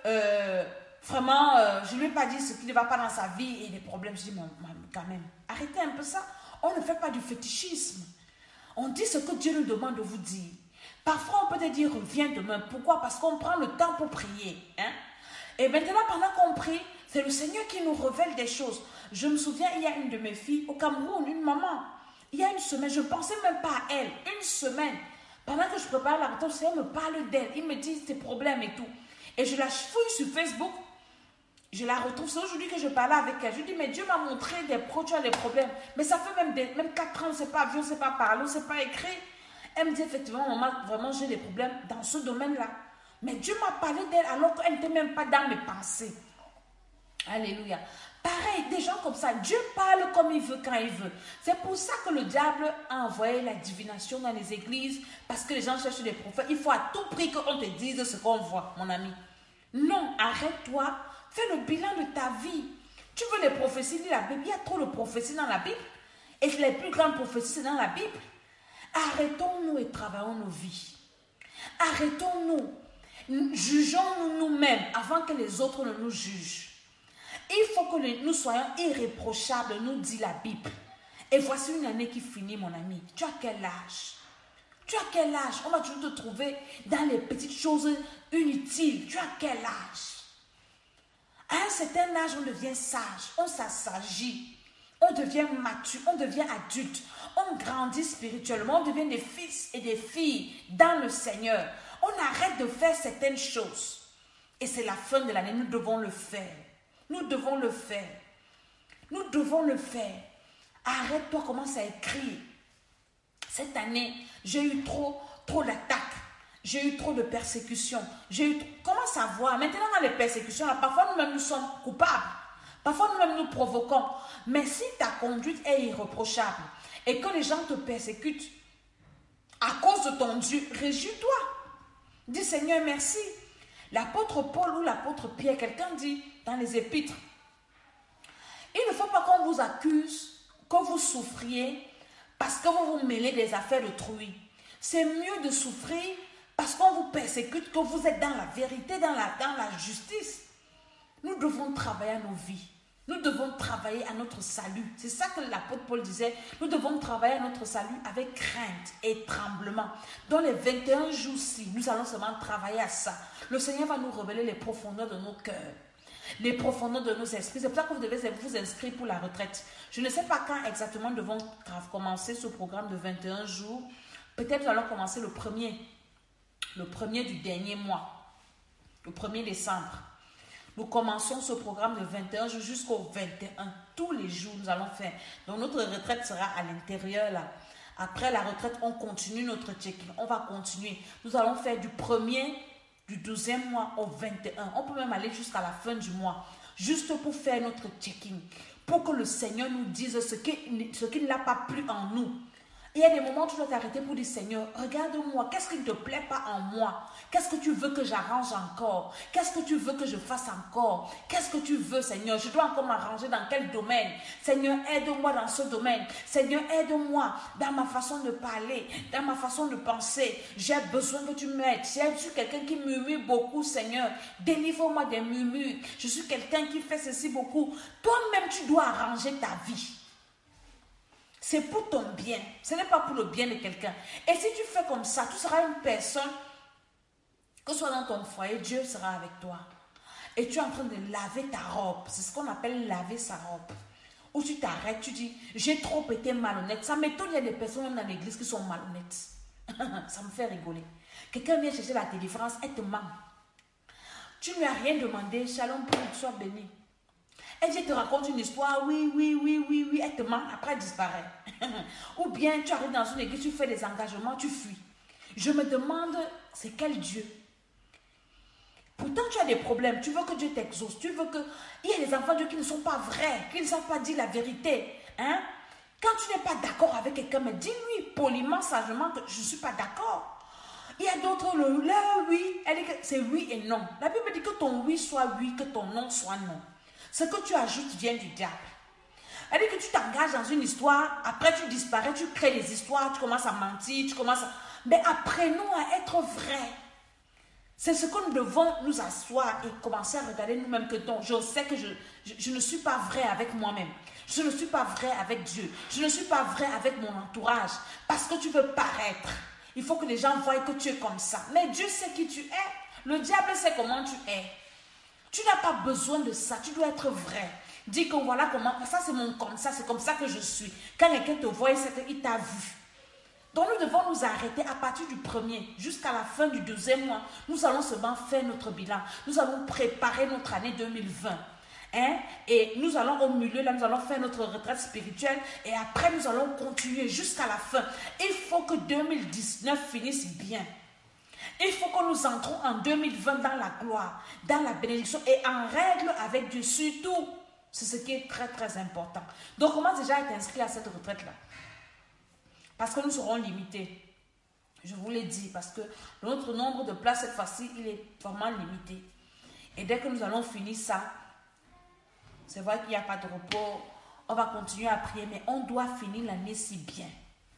vraiment, je ne lui ai pas dit ce qui ne va pas dans sa vie et des problèmes. Je dis, mais quand même, arrêtez un peu ça. On ne fait pas du fétichisme. On dit ce que Dieu nous demande de vous dire. Parfois, on peut te dire, reviens demain. Pourquoi? Parce qu'on prend le temps pour prier. Hein? Et maintenant, pendant qu'on prie, c'est le Seigneur qui nous révèle des choses. Je me souviens, il y a une de mes filles au Cameroun, une maman. Il y a une semaine, je ne pensais même pas à elle. Une semaine. Pendant que je préparais la réponse, le Seigneur me parle d'elle. Il me dit ses problèmes et tout. Et je la fouille sur Facebook. Je la retrouve. C'est aujourd'hui que je parlais avec elle. Je lui dis, mais Dieu m'a montré tu as des problèmes. Mais ça fait même 4 ans, on ne sait pas vu, on ne sait pas parler, on ne sait pas écrire. Elle me dit, effectivement, maman, vraiment, j'ai des problèmes dans ce domaine-là. Mais Dieu m'a parlé d'elle alors qu'elle n'était même pas dans mes pensées. Alléluia. Pareil, des gens comme ça, Dieu parle comme il veut, quand il veut. C'est pour ça que le diable a envoyé la divination dans les églises, parce que les gens cherchent des prophètes. Il faut à tout prix qu'on te dise ce qu'on voit, mon ami. Non, arrête-toi, fais le bilan de ta vie. Tu veux les prophéties de la Bible? Il y a trop de prophéties dans la Bible. Et les plus grandes prophéties, c'est dans la Bible. Arrêtons-nous et travaillons nos vies. Arrêtons-nous. Jugeons-nous nous-mêmes avant que les autres ne nous jugent. Il faut que nous soyons irréprochables, nous dit la Bible. Et voici une année qui finit, mon ami. Tu as quel âge? Tu as quel âge? On va toujours te trouver dans les petites choses inutiles. Tu as quel âge? À un certain âge, on devient sage, on s'assagit, on devient mature, on devient adulte, on grandit spirituellement, on devient des fils et des filles dans le Seigneur. On arrête de faire certaines choses. Et c'est la fin de l'année, nous devons le faire. Nous devons le faire. Nous devons le faire. Arrête-toi, commence à écrire. Cette année, j'ai eu trop d'attaques. J'ai eu trop de persécutions. Comment savoir? Maintenant, dans les persécutions, là, parfois nous-mêmes nous sommes coupables. Parfois nous-mêmes nous provoquons. Mais si ta conduite est irréprochable et que les gens te persécutent à cause de ton Dieu, réjouis-toi. Dis Seigneur, merci. L'apôtre Paul ou l'apôtre Pierre, quelqu'un dit dans les épîtres, il ne faut pas qu'on vous accuse, que vous souffriez parce que vous vous mêlez des affaires d'autrui. C'est mieux de souffrir parce qu'on vous persécute que vous êtes dans la vérité, dans la justice. Nous devons travailler à nos vies. Nous devons travailler à notre salut. C'est ça que l'apôtre Paul disait. Nous devons travailler à notre salut avec crainte et tremblement. Dans les 21 jours-ci, nous allons seulement travailler à ça. Le Seigneur va nous révéler les profondeurs de nos cœurs, les profondeurs de nos esprits. C'est pour ça que vous devez vous inscrire pour la retraite. Je ne sais pas quand exactement nous devons commencer ce programme de 21 jours. Peut-être nous allons commencer le premier du dernier mois, le 1er décembre. Nous commençons ce programme de 21 jours jusqu'au 21. Tous les jours, nous allons faire. Donc, notre retraite sera à l'intérieur, là. Après la retraite, on continue notre check-in. On va continuer. Nous allons faire du 12e mois au 21. On peut même aller jusqu'à la fin du mois. Juste pour faire notre check-in. Pour que le Seigneur nous dise ce qui ne l'a pas plu en nous. Il y a des moments où tu dois t'arrêter pour dire, Seigneur, regarde-moi, qu'est-ce qui ne te plaît pas en moi? Qu'est-ce que tu veux que j'arrange encore? Qu'est-ce que tu veux que je fasse encore? Qu'est-ce que tu veux, Seigneur? Je dois encore m'arranger dans quel domaine? Seigneur, aide-moi dans ce domaine. Seigneur, aide-moi dans ma façon de parler, dans ma façon de penser. J'ai besoin que tu m'aides. Si je suis quelqu'un qui murmure beaucoup, Seigneur, délivre-moi des murmures. Je suis quelqu'un qui fait ceci beaucoup. Toi-même, tu dois arranger ta vie. C'est pour ton bien. Ce n'est pas pour le bien de quelqu'un. Et si tu fais comme ça, tu seras une personne, que ce soit dans ton foyer, Dieu sera avec toi. Et tu es en train de laver ta robe. C'est ce qu'on appelle laver sa robe. Où tu t'arrêtes, tu dis, j'ai trop été malhonnête. Ça m'étonne, il y a des personnes dans l'église qui sont malhonnêtes. Ça me fait rigoler. Quelqu'un vient chercher la délivrance, elle te ment. Tu ne lui as rien demandé, shalom, pour que sois béni. Elle dit, te raconte une histoire, oui, elle te ment, après elle disparaît. Ou bien tu arrives dans une église, tu fais des engagements, tu fuis. Je me demande, c'est quel Dieu? Pourtant tu as des problèmes, tu veux que Dieu t'exauce, tu veux que... Il y a des enfants de Dieu qui ne sont pas vrais, qui ne savent pas dire la vérité. Hein? Quand tu n'es pas d'accord avec quelqu'un, mais dis-lui poliment, sagement que je ne suis pas d'accord. Il y a d'autres, le oui, elle dit que c'est oui et non. La Bible dit que ton oui soit oui, que ton non soit non. Ce que tu ajoutes vient du diable. Elle dit que tu t'engages dans une histoire, après tu disparais, tu crées des histoires, tu commences à mentir, Mais apprenons à être vrais. C'est ce que nous devons nous asseoir et commencer à regarder nous-mêmes que non, je sais que je ne suis pas vrai avec moi-même. Je ne suis pas vrai avec Dieu. Je ne suis pas vrai avec mon entourage. Parce que tu veux paraître. Il faut que les gens voient que tu es comme ça. Mais Dieu sait qui tu es. Le diable sait comment tu es. Tu n'as pas besoin de ça. Tu dois être vrai. Dis que voilà comment, ça c'est mon comme ça, c'est comme ça que je suis. Quand quelqu'un te voit, il t'a vu. Donc nous devons nous arrêter à partir du premier jusqu'à la fin du deuxième mois. Nous allons seulement faire notre bilan. Nous allons préparer notre année 2020. Et nous allons au milieu, là nous allons faire notre retraite spirituelle. Et après nous allons continuer jusqu'à la fin. Il faut que 2019 finisse bien. Il faut que nous entrons en 2020 dans la gloire, dans la bénédiction et en règle avec Dieu. Surtout, c'est ce qui est très très important. Donc commence déjà à être inscrit à cette retraite-là. Parce que nous serons limités. Je vous l'ai dit, parce que notre nombre de places cette fois-ci, il est vraiment limité. Et dès que nous allons finir ça, c'est vrai qu'il n'y a pas de repos. On va continuer à prier, mais on doit finir l'année si bien.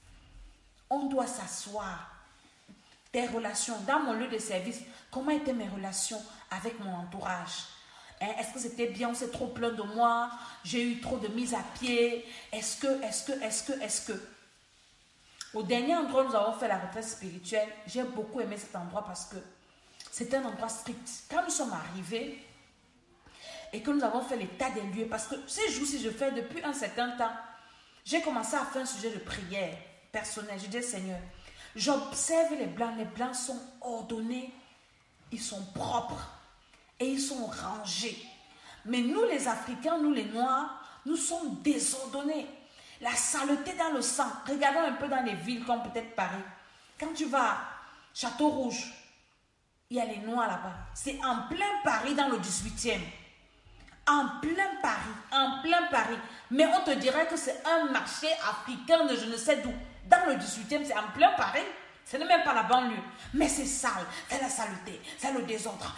On doit s'asseoir. Tes relations, dans mon lieu de service, comment étaient mes relations avec mon entourage? Est-ce que c'était bien? On s'est trop plaint de moi? J'ai eu trop de mise à pied? Est-ce que? Au dernier endroit où nous avons fait la retraite spirituelle, j'ai beaucoup aimé cet endroit parce que c'était un endroit strict. Quand nous sommes arrivés et que nous avons fait l'état des lieux, parce que ces jours-ci, je fais depuis un certain temps, j'ai commencé à faire un sujet de prière personnelle. Je dis, Seigneur, j'observe les blancs sont ordonnés, ils sont propres et ils sont rangés. Mais nous les Africains, nous les Noirs, nous sommes désordonnés. La saleté dans le sang. Regardons un peu dans les villes comme peut-être Paris. Quand tu vas à Château-Rouge, il y a les Noirs là-bas. C'est en plein Paris dans le 18e. En plein Paris. Mais on te dirait que c'est un marché africain de je ne sais d'où. Dans le 18e, c'est en plein Paris. Ce n'est même pas la banlieue. Mais c'est sale. C'est la saleté. C'est le désordre.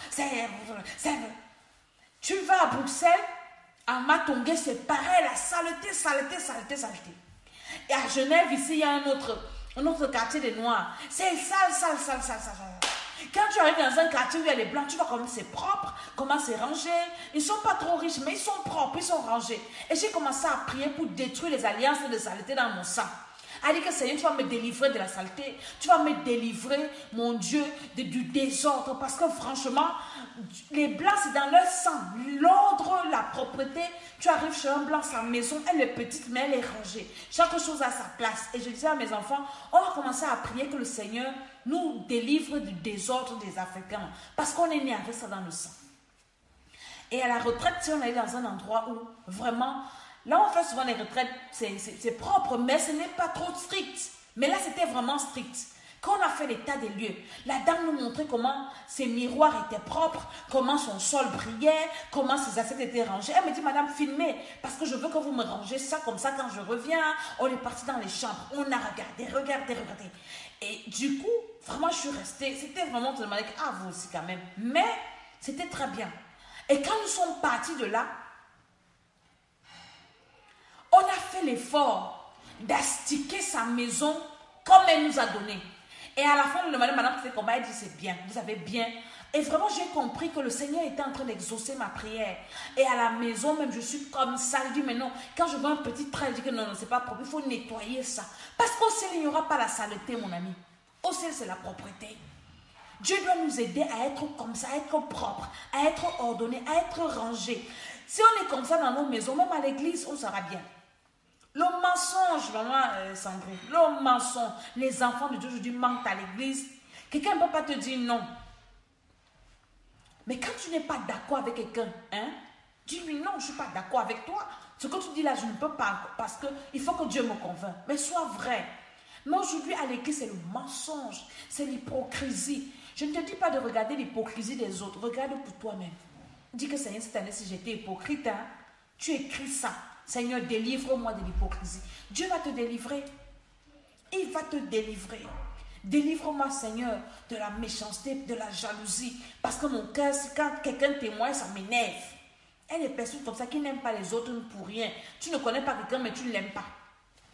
Tu vas à Bruxelles, à Matongué, c'est pareil. La saleté. Et à Genève, ici, il y a un autre quartier des Noirs. C'est sale. Quand tu arrives dans un quartier où il y a les Blancs, tu vois comment c'est propre, comment c'est rangé. Ils ne sont pas trop riches, mais ils sont propres, ils sont rangés. Et j'ai commencé à prier pour détruire les alliances de saleté dans mon sang. Elle dit que Seigneur, tu vas me délivrer de la saleté. Tu vas me délivrer, mon Dieu, du désordre. Parce que franchement, les Blancs, c'est dans leur sang. L'ordre, la propreté. Tu arrives chez un Blanc, sa maison, elle est petite, mais elle est rangée. Chaque chose a sa place. Et je disais à mes enfants, on va commencer à prier que le Seigneur nous délivre du désordre des Africains. Parce qu'on est né avec ça dans le sang. Et à la retraite, si on est dans un endroit où vraiment... Là, on fait souvent les retraites, c'est propre, mais ce n'est pas trop strict. Mais là, c'était vraiment strict. Quand on a fait l'état des lieux, la dame nous montrait comment ses miroirs étaient propres, comment son sol brillait, comment ses assiettes étaient rangées. Elle me dit, madame, filmez, parce que je veux que vous me rangez ça comme ça quand je reviens. On est parti dans les chambres, on a regardé. Et du coup, vraiment, je suis restée. C'était vraiment de demander, ah, vous aussi quand même. Mais c'était très bien. Et quand nous sommes partis de là, on a fait l'effort d'astiquer sa maison comme elle nous a donné. Et à la fin, le madame qui fait combat, elle dit c'est bien, vous avez bien. Et vraiment, j'ai compris que le Seigneur était en train d'exaucer ma prière. Et à la maison, même, je suis comme ça. Je dis, mais non, quand je vois un petit trait, je dis que non, c'est pas propre. Il faut nettoyer ça. Parce qu'au ciel, il n'y aura pas la saleté, mon ami. Au ciel, c'est la propreté. Dieu doit nous aider à être comme ça, à être propre, à être ordonné, à être rangé. Si on est comme ça dans nos maisons, même à l'église, on sera bien. Le mensonge, maman Sandrine, le mensonge, les enfants de Dieu aujourd'hui mentent à l'église. Quelqu'un ne peut pas te dire non. Mais quand tu n'es pas d'accord avec quelqu'un, dis-lui non, je ne suis pas d'accord avec toi. Ce que tu dis là, je ne peux pas parce qu'il faut que Dieu me convainc. Mais sois vrai. Mais aujourd'hui, à l'église, c'est le mensonge, c'est l'hypocrisie. Je ne te dis pas de regarder l'hypocrisie des autres, regarde pour toi-même. Dis que Seigneur, cette année, si j'étais hypocrite, tu écris ça. Seigneur, délivre-moi de l'hypocrisie. Dieu va te délivrer. Il va te délivrer. Délivre-moi, Seigneur, de la méchanceté, de la jalousie. Parce que mon cœur, quand quelqu'un témoigne, ça m'énerve. Il y a des personnes comme ça qui n'aiment pas les autres pour rien. Tu ne connais pas quelqu'un, mais tu ne l'aimes pas.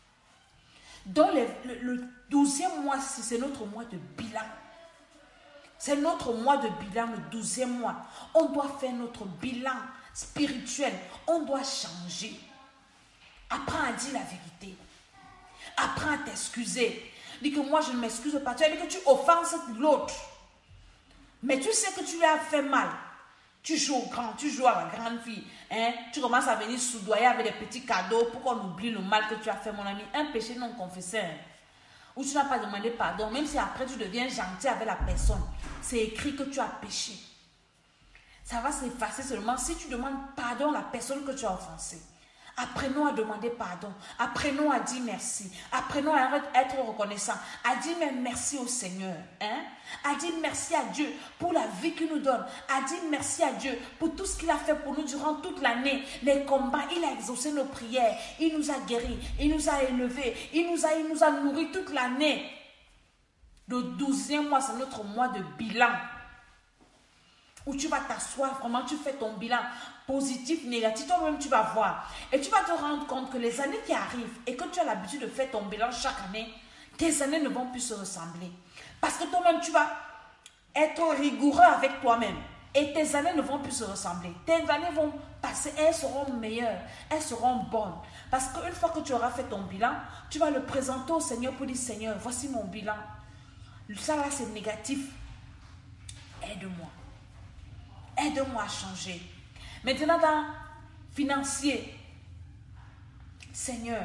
Donc, le 12e mois, c'est notre mois de bilan. C'est notre mois de bilan, le 12e mois. On doit faire notre bilan spirituel. On doit changer. Apprends à dire la vérité. Apprends à t'excuser. Dis que moi je ne m'excuse pas. Tu as dit que tu offenses l'autre. Mais tu sais que tu lui as fait mal. Tu joues au grand, tu joues à la grande fille. Hein? Tu commences à venir soudoyer avec des petits cadeaux pour qu'on oublie le mal que tu as fait, mon ami. Un péché non confessé. Hein? Où tu n'as pas demandé pardon, même si après tu deviens gentil avec la personne. C'est écrit que tu as péché. Ça va s'effacer seulement si tu demandes pardon à la personne que tu as offensée. Apprenons à demander pardon. Apprenons à dire merci. Apprenons à être reconnaissant. À dire même merci au Seigneur. Hein? À dire merci à Dieu pour la vie qu'il nous donne. À dire merci à Dieu pour tout ce qu'il a fait pour nous durant toute l'année. Les combats, il a exaucé nos prières. Il nous a guéris. Il nous a élevés. Il nous a nourris toute l'année. Le 12e mois, c'est notre mois de bilan. Où tu vas t'asseoir, vraiment, tu fais ton bilan positif, négatif, toi-même tu vas voir. Et tu vas te rendre compte que les années qui arrivent et que tu as l'habitude de faire ton bilan chaque année, tes années ne vont plus se ressembler. Parce que toi-même, tu vas être rigoureux avec toi-même. Et tes années ne vont plus se ressembler. Tes années vont passer, elles seront meilleures, elles seront bonnes. Parce qu'une fois que tu auras fait ton bilan, tu vas le présenter au Seigneur pour dire, Seigneur, voici mon bilan. Ça là, c'est négatif. Aide-moi. Aide-moi à changer. Maintenant, dans financier, Seigneur,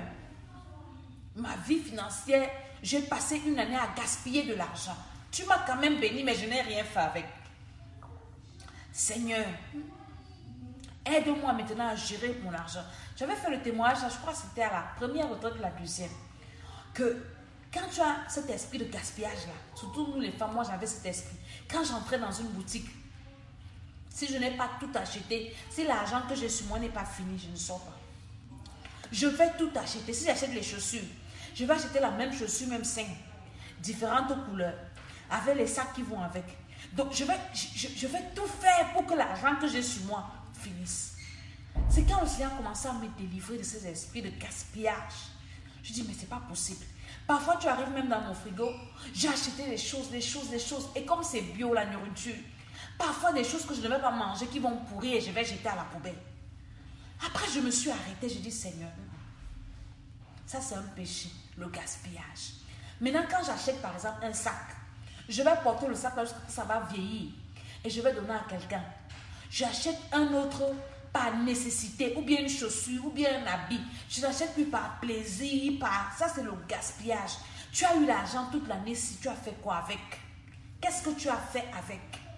ma vie financière, j'ai passé une année à gaspiller de l'argent. Tu m'as quand même béni, mais je n'ai rien fait avec. Seigneur, aide-moi maintenant à gérer mon argent. J'avais fait le témoignage, je crois que c'était à la première retraite de la deuxième, que quand tu as cet esprit de gaspillage là, surtout nous les femmes, moi j'avais cet esprit. Quand j'entrais dans une boutique, si je n'ai pas tout acheté, si l'argent que j'ai sur moi n'est pas fini, je ne sors pas. Je vais tout acheter. Si j'achète les chaussures, je vais acheter la même chaussure, même 5, différentes couleurs, avec les sacs qui vont avec. Donc je vais tout faire pour que l'argent que j'ai sur moi finisse. C'est quand le Seigneur a commencé à me délivrer de ces esprits de gaspillage. Je dis, mais c'est pas possible. Parfois, tu arrives même dans mon frigo, j'ai acheté des choses. Et comme c'est bio, la nourriture, parfois des choses que je ne vais pas manger qui vont pourrir et je vais jeter à la poubelle. Après, je me suis arrêtée, je dis, Seigneur, ça c'est un péché, le gaspillage. Maintenant, quand j'achète par exemple un sac, je vais porter le sac là jusqu'à ce que ça va vieillir et je vais donner à quelqu'un. J'achète un autre par nécessité, ou bien une chaussure, ou bien un habit. Je n'achète plus par plaisir, ça c'est le gaspillage. Tu as eu l'argent toute l'année, si tu as fait quoi avec? Qu'est-ce que tu as fait avec?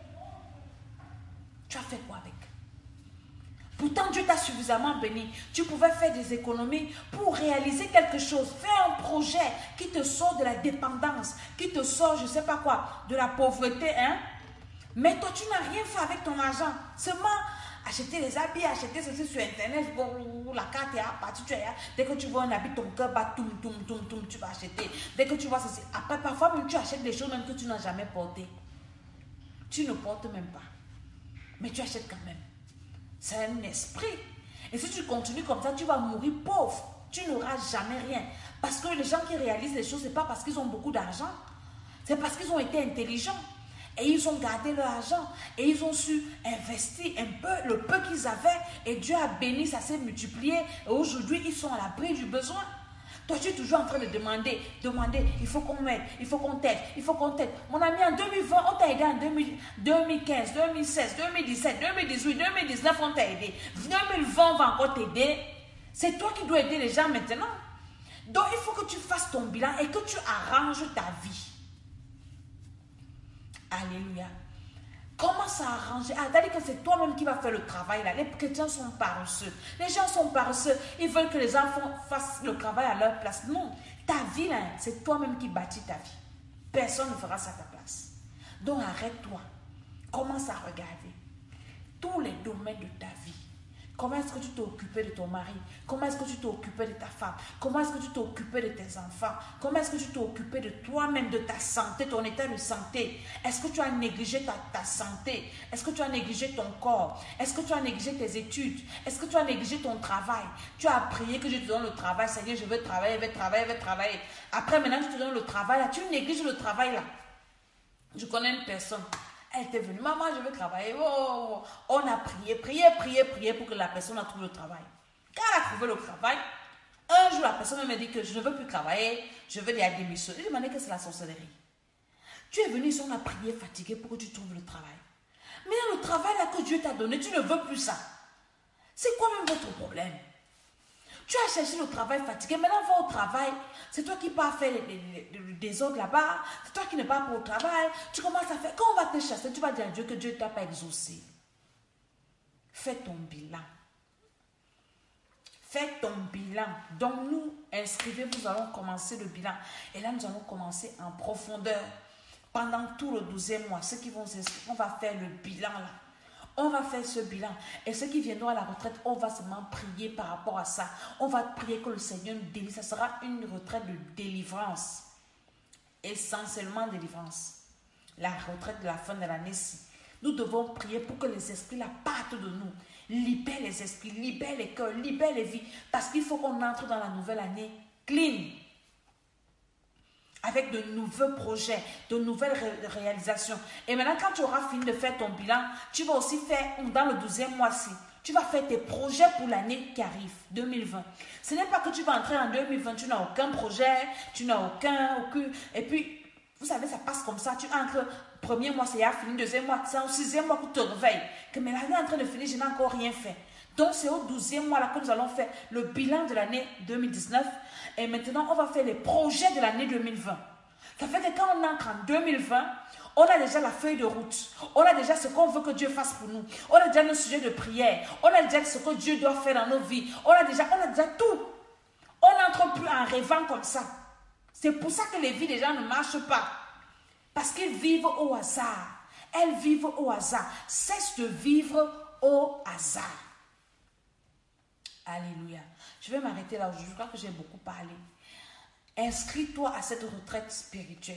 Tu as fait quoi avec? Pourtant, Dieu t'a suffisamment béni. Tu pouvais faire des économies pour réaliser quelque chose. Faire un projet qui te sort de la dépendance, qui te sort, je ne sais pas quoi, de la pauvreté. Hein? Mais toi, tu n'as rien fait avec ton argent. Seulement acheter les habits, acheter ceci sur Internet, la carte est à partir, tu es là. Dès que tu vois un habit, ton cœur bat, tu vas acheter. Dès que tu vois ceci, après, parfois même tu achètes des choses même que tu n'as jamais portées. Tu ne portes même pas. Mais tu achètes quand même. C'est un esprit. Et si tu continues comme ça, tu vas mourir pauvre. Tu n'auras jamais rien. Parce que les gens qui réalisent les choses, ce n'est pas parce qu'ils ont beaucoup d'argent. C'est parce qu'ils ont été intelligents. Et ils ont gardé leur argent. Et ils ont su investir un peu, le peu qu'ils avaient. Et Dieu a béni, ça s'est multiplié. Et aujourd'hui, ils sont à l'abri du besoin. Toi, tu es toujours en train de demander, il faut qu'on m'aide, il faut qu'on t'aide, il faut qu'on t'aide. Mon ami, en 2020, on t'a aidé en 2015, 2016, 2017, 2018, 2019, on t'a aidé. 2020, on va encore t'aider. C'est toi qui dois aider les gens maintenant. Donc, il faut que tu fasses ton bilan et que tu arranges ta vie. Alléluia. Commence à arranger. C'est-à-dire que c'est toi-même qui vas faire le travail là. Les chrétiens sont paresseux. Les gens sont paresseux. Ils veulent que les enfants fassent le travail à leur place. Non. Ta vie là, c'est toi-même qui bâtis ta vie. Personne ne fera ça à ta place. Donc arrête-toi. Commence à regarder tous les domaines de ta vie. Comment est-ce que tu t'es occupé de ton mari? Comment est-ce que tu t'es occupé de ta femme? Comment est-ce que tu t'es occupé de tes enfants? Comment est-ce que tu t'es occupé de toi-même, de ta santé, ton état de santé? Est-ce que tu as négligé ta santé? Est-ce que tu as négligé ton corps? Est-ce que tu as négligé tes études? Est-ce que tu as négligé ton travail? Tu as prié que je te donne le travail. Seigneur, je veux travailler, je veux travailler. Après, maintenant, je te donne le travail là. Tu négliges le travail là. Je connais une personne. Elle était venue. Maman, je veux travailler. Oh. On a prié pour que la personne trouve le travail. Quand elle a trouvé le travail, un jour, la personne m'a dit que je ne veux plus travailler. Je veux déjà démissionner. Je lui ai demandé que c'est la sorcellerie. Tu es venu ici, on a prié, fatigué pour que tu trouves le travail. Mais le travail là que Dieu t'a donné, tu ne veux plus ça. C'est quoi même votre problème? Tu as cherché le travail fatigué, maintenant va au travail. C'est toi qui pars faire des autres là-bas. C'est toi qui ne pars pas au travail. Tu commences à faire. Quand on va te chasser, tu vas dire à Dieu que Dieu ne t'a pas exaucé. Fais ton bilan. Fais ton bilan. Donc nous, inscrivez-vous, nous allons commencer le bilan. Et là, nous allons commencer en profondeur. Pendant tout le 12e mois, ceux qui vont s'inscrire, on va faire le bilan là. On va faire ce bilan. Et ceux qui viendront à la retraite, on va seulement prier par rapport à ça. On va prier que le Seigneur nous délivre. Ça sera une retraite de délivrance. Essentiellement délivrance. La retraite de la fin de l'année-ci. Nous devons prier pour que les esprits la partent de nous. Libère les esprits, libère les cœurs, libère les vies. Parce qu'il faut qu'on entre dans la nouvelle année clean. Avec de nouveaux projets, de nouvelles réalisations. Et maintenant, quand tu auras fini de faire ton bilan, tu vas aussi faire, dans le 12e mois-ci, tu vas faire tes projets pour l'année qui arrive, 2020. Ce n'est pas que tu vas entrer en 2020, tu n'as aucun projet, tu n'as aucun... Et puis, vous savez, ça passe comme ça. Tu entres, premier mois, c'est fini, deuxième mois, c'est au 6e mois que tu te réveilles. Que mais l'année est en train de finir, je n'ai encore rien fait. Donc, c'est au 12e mois là que nous allons faire le bilan de l'année 2019. Et maintenant, on va faire les projets de l'année 2020. Ça fait que quand on entre en 2020, on a déjà la feuille de route. On a déjà ce qu'on veut que Dieu fasse pour nous. On a déjà nos sujets de prière. On a déjà ce que Dieu doit faire dans nos vies. On a déjà tout. On n'entre plus en rêvant comme ça. C'est pour ça que les vies des gens ne marchent pas. Parce qu'ils vivent au hasard. Elles vivent au hasard. Cesse de vivre au hasard. Alléluia. Je vais m'arrêter là aujourd'hui. Je crois que j'ai beaucoup parlé. Inscris-toi à cette retraite spirituelle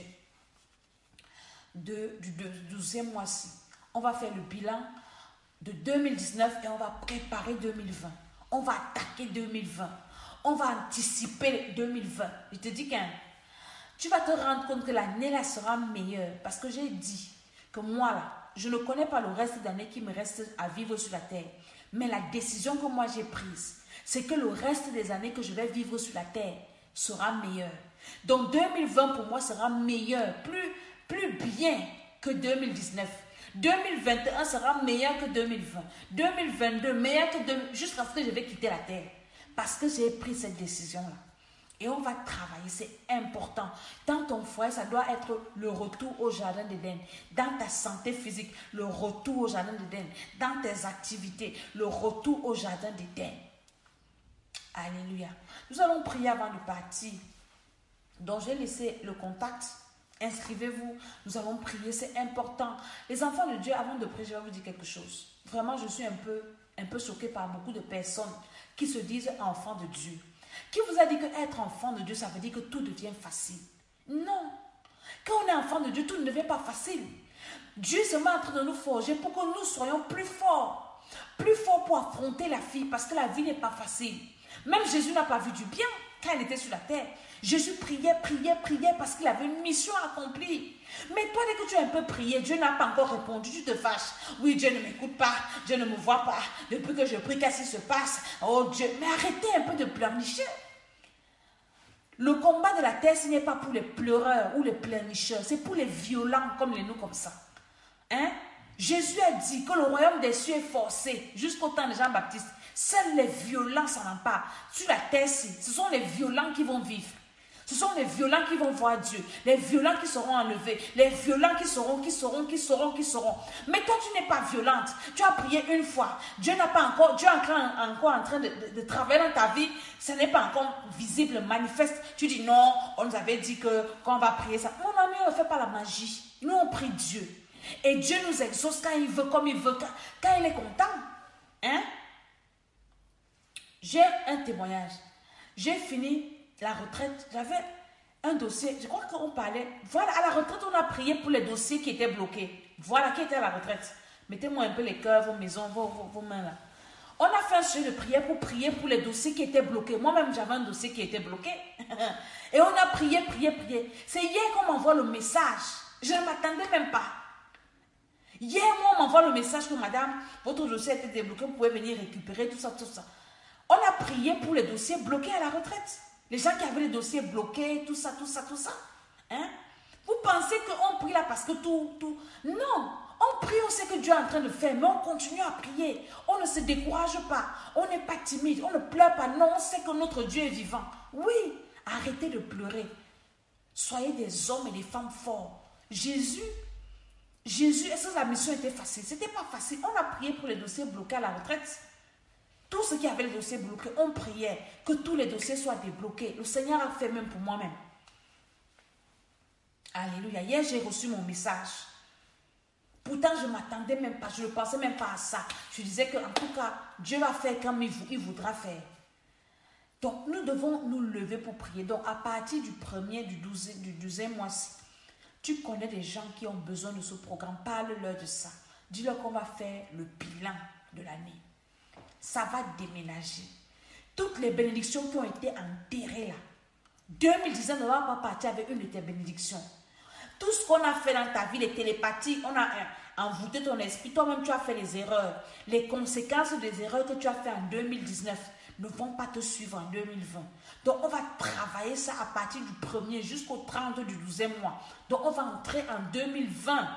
du 12e mois-ci. On va faire le bilan de 2019 et on va préparer 2020. On va attaquer 2020. On va anticiper 2020. Je te dis qu'un, tu vas te rendre compte que l'année là sera meilleure. Parce que j'ai dit que moi là, je ne connais pas le reste d'année qui me reste à vivre sur la terre. Mais la décision que moi j'ai prise, c'est que le reste des années que je vais vivre sur la terre sera meilleur. Donc 2020 pour moi sera meilleur, plus bien que 2019. 2021 sera meilleur que 2020. 2022 meilleur que 2020, jusqu'à ce que je vais quitter la terre. Parce que j'ai pris cette décision-là. Et on va travailler, c'est important. Dans ton foyer, ça doit être le retour au jardin d'Éden. Dans ta santé physique, le retour au jardin d'Éden. Dans tes activités, le retour au jardin d'Éden. Alléluia. Nous allons prier avant de partir. Donc, j'ai laissé le contact. Inscrivez-vous. Nous allons prier. C'est important. Les enfants de Dieu, avant de prier, je vais vous dire quelque chose. Vraiment, je suis un peu choquée par beaucoup de personnes qui se disent enfants de Dieu. Qui vous a dit que être enfant de Dieu, ça veut dire que tout devient facile? Non. Quand on est enfant de Dieu, tout ne devient pas facile. Dieu se met en train de nous forger pour que nous soyons plus forts. Plus forts pour affronter la vie, parce que la vie n'est pas facile. Même Jésus n'a pas vu du bien quand il était sur la terre. Jésus priait parce qu'il avait une mission à accomplir. Mais toi, dès que tu as un peu prié, Dieu n'a pas encore répondu, tu te fâches. Oui, Dieu ne m'écoute pas, Dieu ne me voit pas. Depuis que je prie, qu'est-ce qui se passe? Oh Dieu, mais arrêtez un peu de pleurnicher. Le combat de la terre, ce n'est pas pour les pleureurs ou les pleurnicheurs, c'est pour les violents comme les nous comme ça. Hein? Jésus a dit que le royaume des cieux est forcé jusqu'au temps de Jean-Baptiste. Seuls les violents s'en emparent. Sur la terre-ci, ce sont les violents qui vont vivre. Ce sont les violents qui vont voir Dieu. Les violents qui seront enlevés. Les violents qui seront. Mais toi, tu n'es pas violente. Tu as prié une fois. Dieu n'est encore en train de travailler dans ta vie. Ce n'est pas encore visible, manifeste. Tu dis non, on nous avait dit que quand on va prier ça. Mon ami, on ne fait pas la magie. Nous, on prie Dieu. Et Dieu nous exauce quand il veut, comme il veut, quand il est content. Hein? J'ai un témoignage. J'ai fini la retraite. J'avais un dossier. Je crois qu'on parlait. Voilà, à la retraite, on a prié pour les dossiers qui étaient bloqués. Voilà qui était à la retraite. Mettez-moi un peu les cœurs, vos maisons, vos mains là. On a fait un sujet de prière pour prier pour les dossiers qui étaient bloqués. Moi-même, j'avais un dossier qui était bloqué. Et on a prié. C'est hier qu'on m'envoie le message Je ne m'attendais même pas. Hier, moi, on m'envoie le message que madame, votre dossier a été débloqué, vous pouvez venir récupérer tout ça, tout ça. On a prié pour les dossiers bloqués à la retraite. Les gens qui avaient les dossiers bloqués, tout ça, tout ça, tout ça. Hein? Vous pensez qu'on prie là parce que tout... Non, on prie, on sait que Dieu est en train de faire, mais on continue à prier. On ne se décourage pas, on n'est pas timide, on ne pleure pas. Non, on sait que notre Dieu est vivant. Oui, arrêtez de pleurer. Soyez des hommes et des femmes forts. Jésus, est-ce que la mission était facile? Ce n'était pas facile. On a prié pour les dossiers bloqués à la retraite. Tous ceux qui avaient les dossiers bloqués, on priait que tous les dossiers soient débloqués. Le Seigneur a fait même pour moi-même. Alléluia. Hier, j'ai reçu mon message. Pourtant, je ne m'attendais même pas. Je ne pensais même pas à ça. Je disais qu'en tout cas, Dieu va faire comme il voudra faire. Donc, nous devons nous lever pour prier. Donc, à partir du 1er, du 12e mois-ci, tu connais des gens qui ont besoin de ce programme. Parle-leur de ça. Dis-leur qu'on va faire le bilan de l'année. Ça va déménager. Toutes les bénédictions qui ont été enterrées là. 2019 ne va pas partir avec une de tes bénédictions. Tout ce qu'on a fait dans ta vie, les télépathies, on a envoûté ton esprit. Toi-même, tu as fait les erreurs. Les conséquences des erreurs que tu as fait en 2019 ne vont pas te suivre en 2020. Donc, on va travailler ça à partir du 1er jusqu'au 30 du 12e mois. Donc, on va entrer en 2020.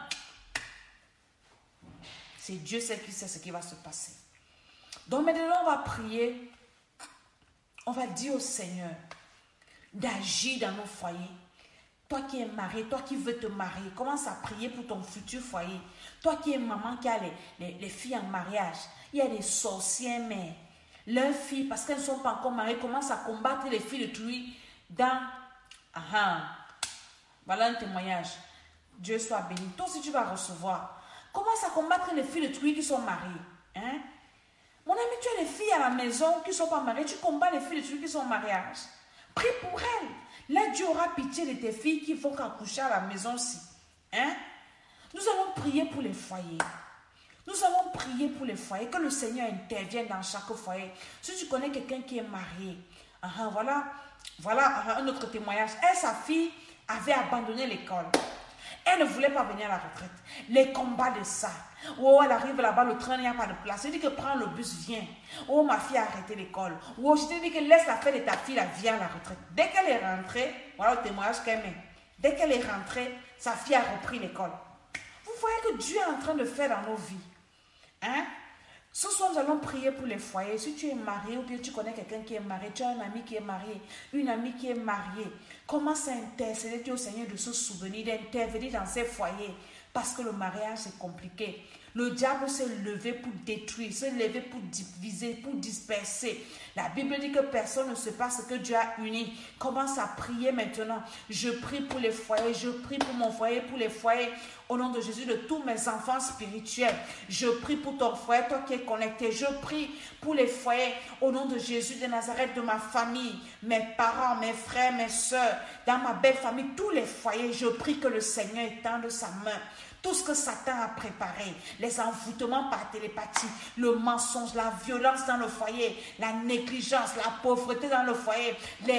C'est Dieu seul qui sait ce qui va se passer. Donc, maintenant, on va prier. On va dire au Seigneur d'agir dans nos foyers. Toi qui es marié, toi qui veux te marier, commence à prier pour ton futur foyer. Toi qui es maman qui a les filles en mariage, il y a des sorcières mères. Leurs filles, parce qu'elles ne sont pas encore mariées, commencent à combattre les filles de Trouy dans... Voilà un témoignage. Dieu soit béni. Toi aussi tu vas recevoir. Commence à combattre les filles de Trouy qui sont mariées. Hein? Mon ami, tu as les filles à la maison qui ne sont pas mariées. Tu combats les filles de Trouy qui sont en mariage. Prie pour elles. Là, Dieu aura pitié de tes filles qui font qu'accoucher à la maison aussi. Hein? Nous allons prier pour les foyers. Nous allons prier pour les foyers, que le Seigneur intervienne dans chaque foyer. Si tu connais quelqu'un qui est marié, voilà un autre témoignage. Elle, sa fille, avait abandonné l'école. Elle ne voulait pas venir à la retraite. Les combats de ça. Oh, elle arrive là-bas, le train, il n'y a pas de place. Elle dit que prends le bus, viens. Oh, ma fille a arrêté l'école. Oh, je te dis que laisse la fête de ta fille, là, viens à la retraite. Dès qu'elle est rentrée, voilà le témoignage qu'elle met. Dès qu'elle est rentrée, sa fille a repris l'école. Vous voyez que Dieu est en train de faire dans nos vies. Hein? Ce soir, nous allons prier pour les foyers. Si tu es marié ou bien tu connais quelqu'un qui est marié, tu as un ami qui est marié, une amie qui est mariée, commence à intercéder au Seigneur de se souvenir, d'intervenir dans ces foyers. Parce que le mariage, c'est compliqué. Le diable s'est levé pour détruire, s'est levé pour diviser, pour disperser. La Bible dit que personne ne sait pas ce que Dieu a uni. Commence à prier maintenant. Je prie pour les foyers, je prie pour mon foyer, pour les foyers. Au nom de Jésus, de tous mes enfants spirituels. Je prie pour ton foyer, toi qui es connecté. Je prie pour les foyers. Au nom de Jésus de Nazareth, de ma famille, mes parents, mes frères, mes soeurs, dans ma belle famille, tous les foyers. Je prie que le Seigneur étende sa main. Tout ce que Satan a préparé, les envoûtements par télépathie, le mensonge, la violence dans le foyer, la négligence, la pauvreté dans le foyer,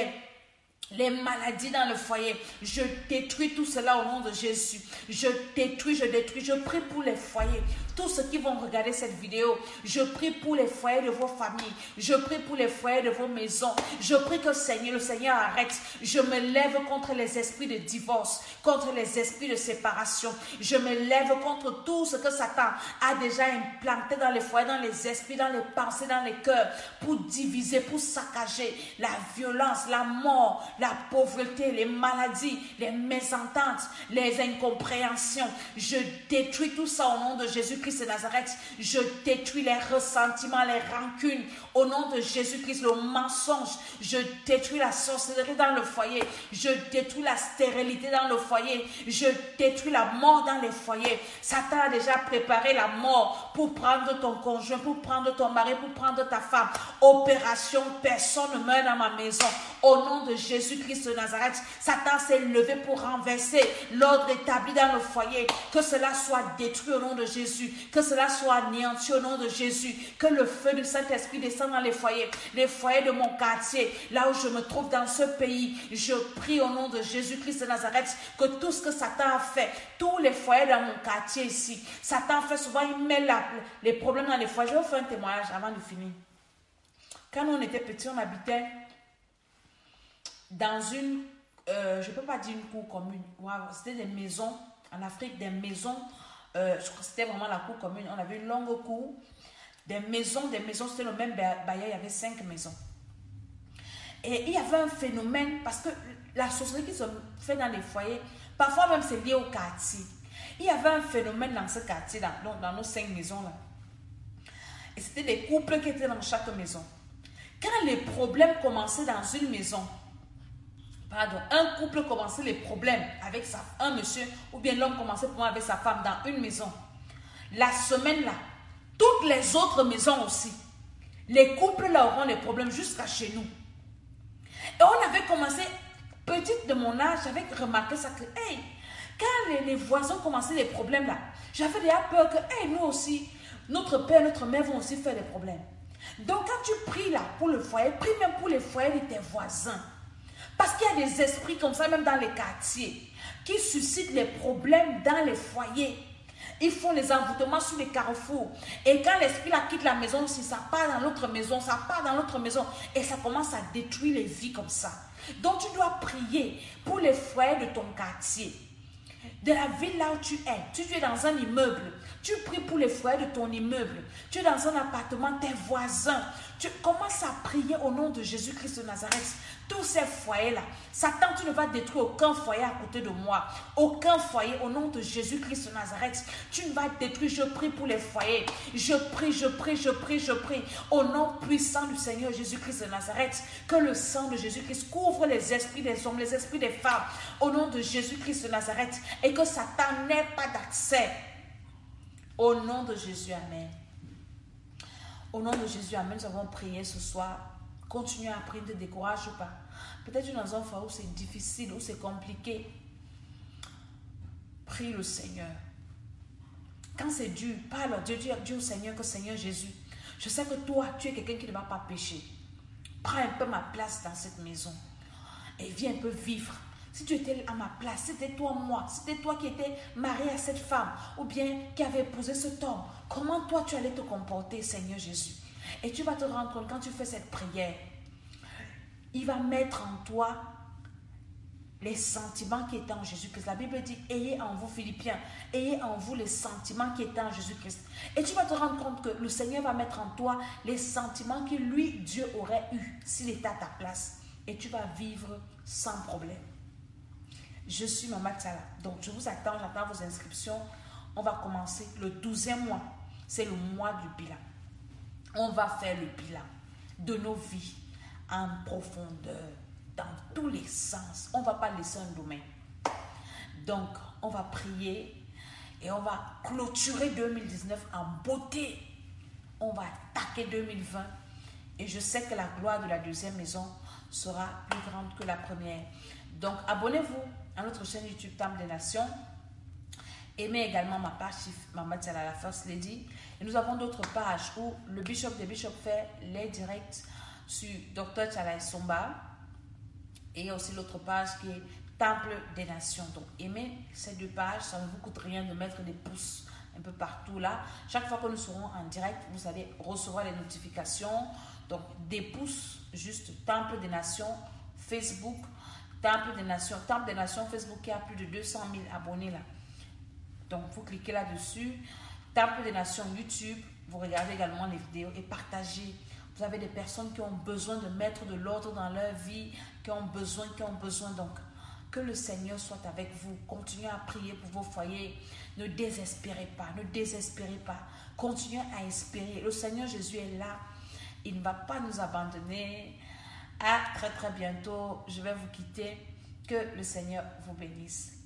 les maladies dans le foyer, je détruis tout cela au nom de Jésus. Je détruis, je prie pour les foyers. Tous ceux qui vont regarder cette vidéo, je prie pour les foyers de vos familles. Je prie pour les foyers de vos maisons. Je prie que le Seigneur arrête. Je me lève contre les esprits de divorce, contre les esprits de séparation. Je me lève contre tout ce que Satan a déjà implanté dans les foyers, dans les esprits, dans les pensées, dans les cœurs, pour diviser, pour saccager la violence, la mort, la pauvreté, les maladies, les mésententes, les incompréhensions. Je détruis tout ça au nom de Jésus-Christ de Nazareth. Je détruis les ressentiments, les rancunes au nom de Jésus-Christ, le mensonge. Je détruis la sorcellerie dans le foyer. Je détruis la stérilité dans le foyer. Je détruis la mort dans les foyers. Satan a déjà préparé la mort pour prendre ton conjoint, pour prendre ton mari, pour prendre ta femme. Opération, personne ne meurt dans ma maison. Au nom de Jésus Jésus-Christ de Nazareth, Satan s'est levé pour renverser l'ordre établi dans le foyer. Que cela soit détruit au nom de Jésus. Que cela soit anéanti au nom de Jésus. Que le feu du Saint-Esprit descende dans les foyers de mon quartier, là où je me trouve dans ce pays. Je prie au nom de Jésus-Christ de Nazareth que tout ce que Satan a fait, tous les foyers dans mon quartier ici, Satan fait souvent, il met les problèmes dans les foyers. Je vais vous faire un témoignage avant de finir. Quand on était petits, on habitait dans une, je ne peux pas dire une cour commune, c'était des maisons, en Afrique, des maisons, je crois que c'était vraiment la cour commune. On avait une longue cour, des maisons, c'était le même baillet, il y avait 5 maisons. Et il y avait un phénomène, parce que la sorcellerie qui se fait dans les foyers, parfois même c'est lié au quartier. Il y avait un phénomène dans ce quartier, dans nos 5 maisons-là. Et c'était des couples qui étaient dans chaque maison. Quand les problèmes commençaient dans une maison, un couple commençait les problèmes avec un monsieur, ou bien l'homme commençait avec sa femme dans une maison. La semaine-là, toutes les autres maisons aussi, les couples là auront des problèmes jusqu'à chez nous. Et on avait commencé, petite de mon âge, j'avais remarqué ça que, quand les voisins commençaient les problèmes là, j'avais déjà peur que, nous aussi, notre père, notre mère vont aussi faire des problèmes. Donc quand tu pries là pour le foyer, prie même pour les foyers de tes voisins. Parce qu'il y a des esprits comme ça, même dans les quartiers, qui suscitent les problèmes dans les foyers. Ils font les envoûtements sur les carrefours. Et quand l'esprit là quitte la maison, si ça part dans l'autre maison, ça part dans l'autre maison. Et ça commence à détruire les vies comme ça. Donc tu dois prier pour les foyers de ton quartier. De la ville là où tu es. Tu es dans un immeuble. Tu pries pour les foyers de ton immeuble. Tu es dans un appartement, tes voisins. Tu commences à prier au nom de Jésus-Christ de Nazareth. Tous ces foyers-là, Satan, tu ne vas détruire aucun foyer à côté de moi. Aucun foyer au nom de Jésus-Christ de Nazareth. Tu ne vas détruire, je prie pour les foyers. Je prie. Au nom puissant du Seigneur Jésus-Christ de Nazareth, que le sang de Jésus-Christ couvre les esprits des hommes, les esprits des femmes. Au nom de Jésus-Christ de Nazareth. Et que Satan n'ait pas d'accès. Au nom de Jésus, amen. Au nom de Jésus, amen. Nous avons prié ce soir. Continue à prier, ne te décourage pas. Peut-être tu es dans un foyer où c'est difficile, où c'est compliqué. Prie le Seigneur. Quand c'est dur, parle à Dieu, dis au Seigneur que Seigneur Jésus, je sais que toi, tu es quelqu'un qui ne va pas pécher. Prends un peu ma place dans cette maison et viens un peu vivre. Si tu étais à ma place, c'était toi, moi, c'était toi qui étais marié à cette femme ou bien qui avait épousé cet homme, comment toi tu allais te comporter, Seigneur Jésus? Et tu vas te rendre compte, quand tu fais cette prière, il va mettre en toi les sentiments qui étaient en Jésus-Christ. La Bible dit, ayez en vous, Philippiens, ayez en vous les sentiments qui étaient en Jésus-Christ. Et tu vas te rendre compte que le Seigneur va mettre en toi les sentiments que lui, Dieu, aurait eu s'il était à ta place. Et tu vas vivre sans problème. Je suis Maman Tsala. Donc, je vous attends, j'attends vos inscriptions. On va commencer le 12e mois. C'est le mois du bilan. On va faire le bilan de nos vies en profondeur, dans tous les sens. On ne va pas laisser un domaine. Donc, on va prier et on va clôturer 2019 en beauté. On va attaquer 2020 et je sais que la gloire de la deuxième maison sera plus grande que la première. Donc, abonnez-vous à notre chaîne YouTube Temple des Nations. Aimez également ma page Maman Tsala, la First Lady. Et nous avons d'autres pages où le bishop des bishops fait les directs sur Dr Tsala Somba. Et il y a aussi l'autre page qui est Temple des Nations. Donc, aimez ces deux pages. Ça ne vous coûte rien de mettre des pouces un peu partout là. Chaque fois que nous serons en direct, vous allez recevoir les notifications. Donc, des pouces, juste Temple des Nations, Facebook, Temple des Nations, Facebook qui a plus de 200 000 abonnés là. Donc, vous cliquez là-dessus. Temple des Nations YouTube. Vous regardez également les vidéos et partagez. Vous avez des personnes qui ont besoin de mettre de l'ordre dans leur vie, qui ont besoin. Donc, que le Seigneur soit avec vous. Continuez à prier pour vos foyers. Ne désespérez pas. Continuez à espérer. Le Seigneur Jésus est là. Il ne va pas nous abandonner. À très très bientôt. Je vais vous quitter. Que le Seigneur vous bénisse.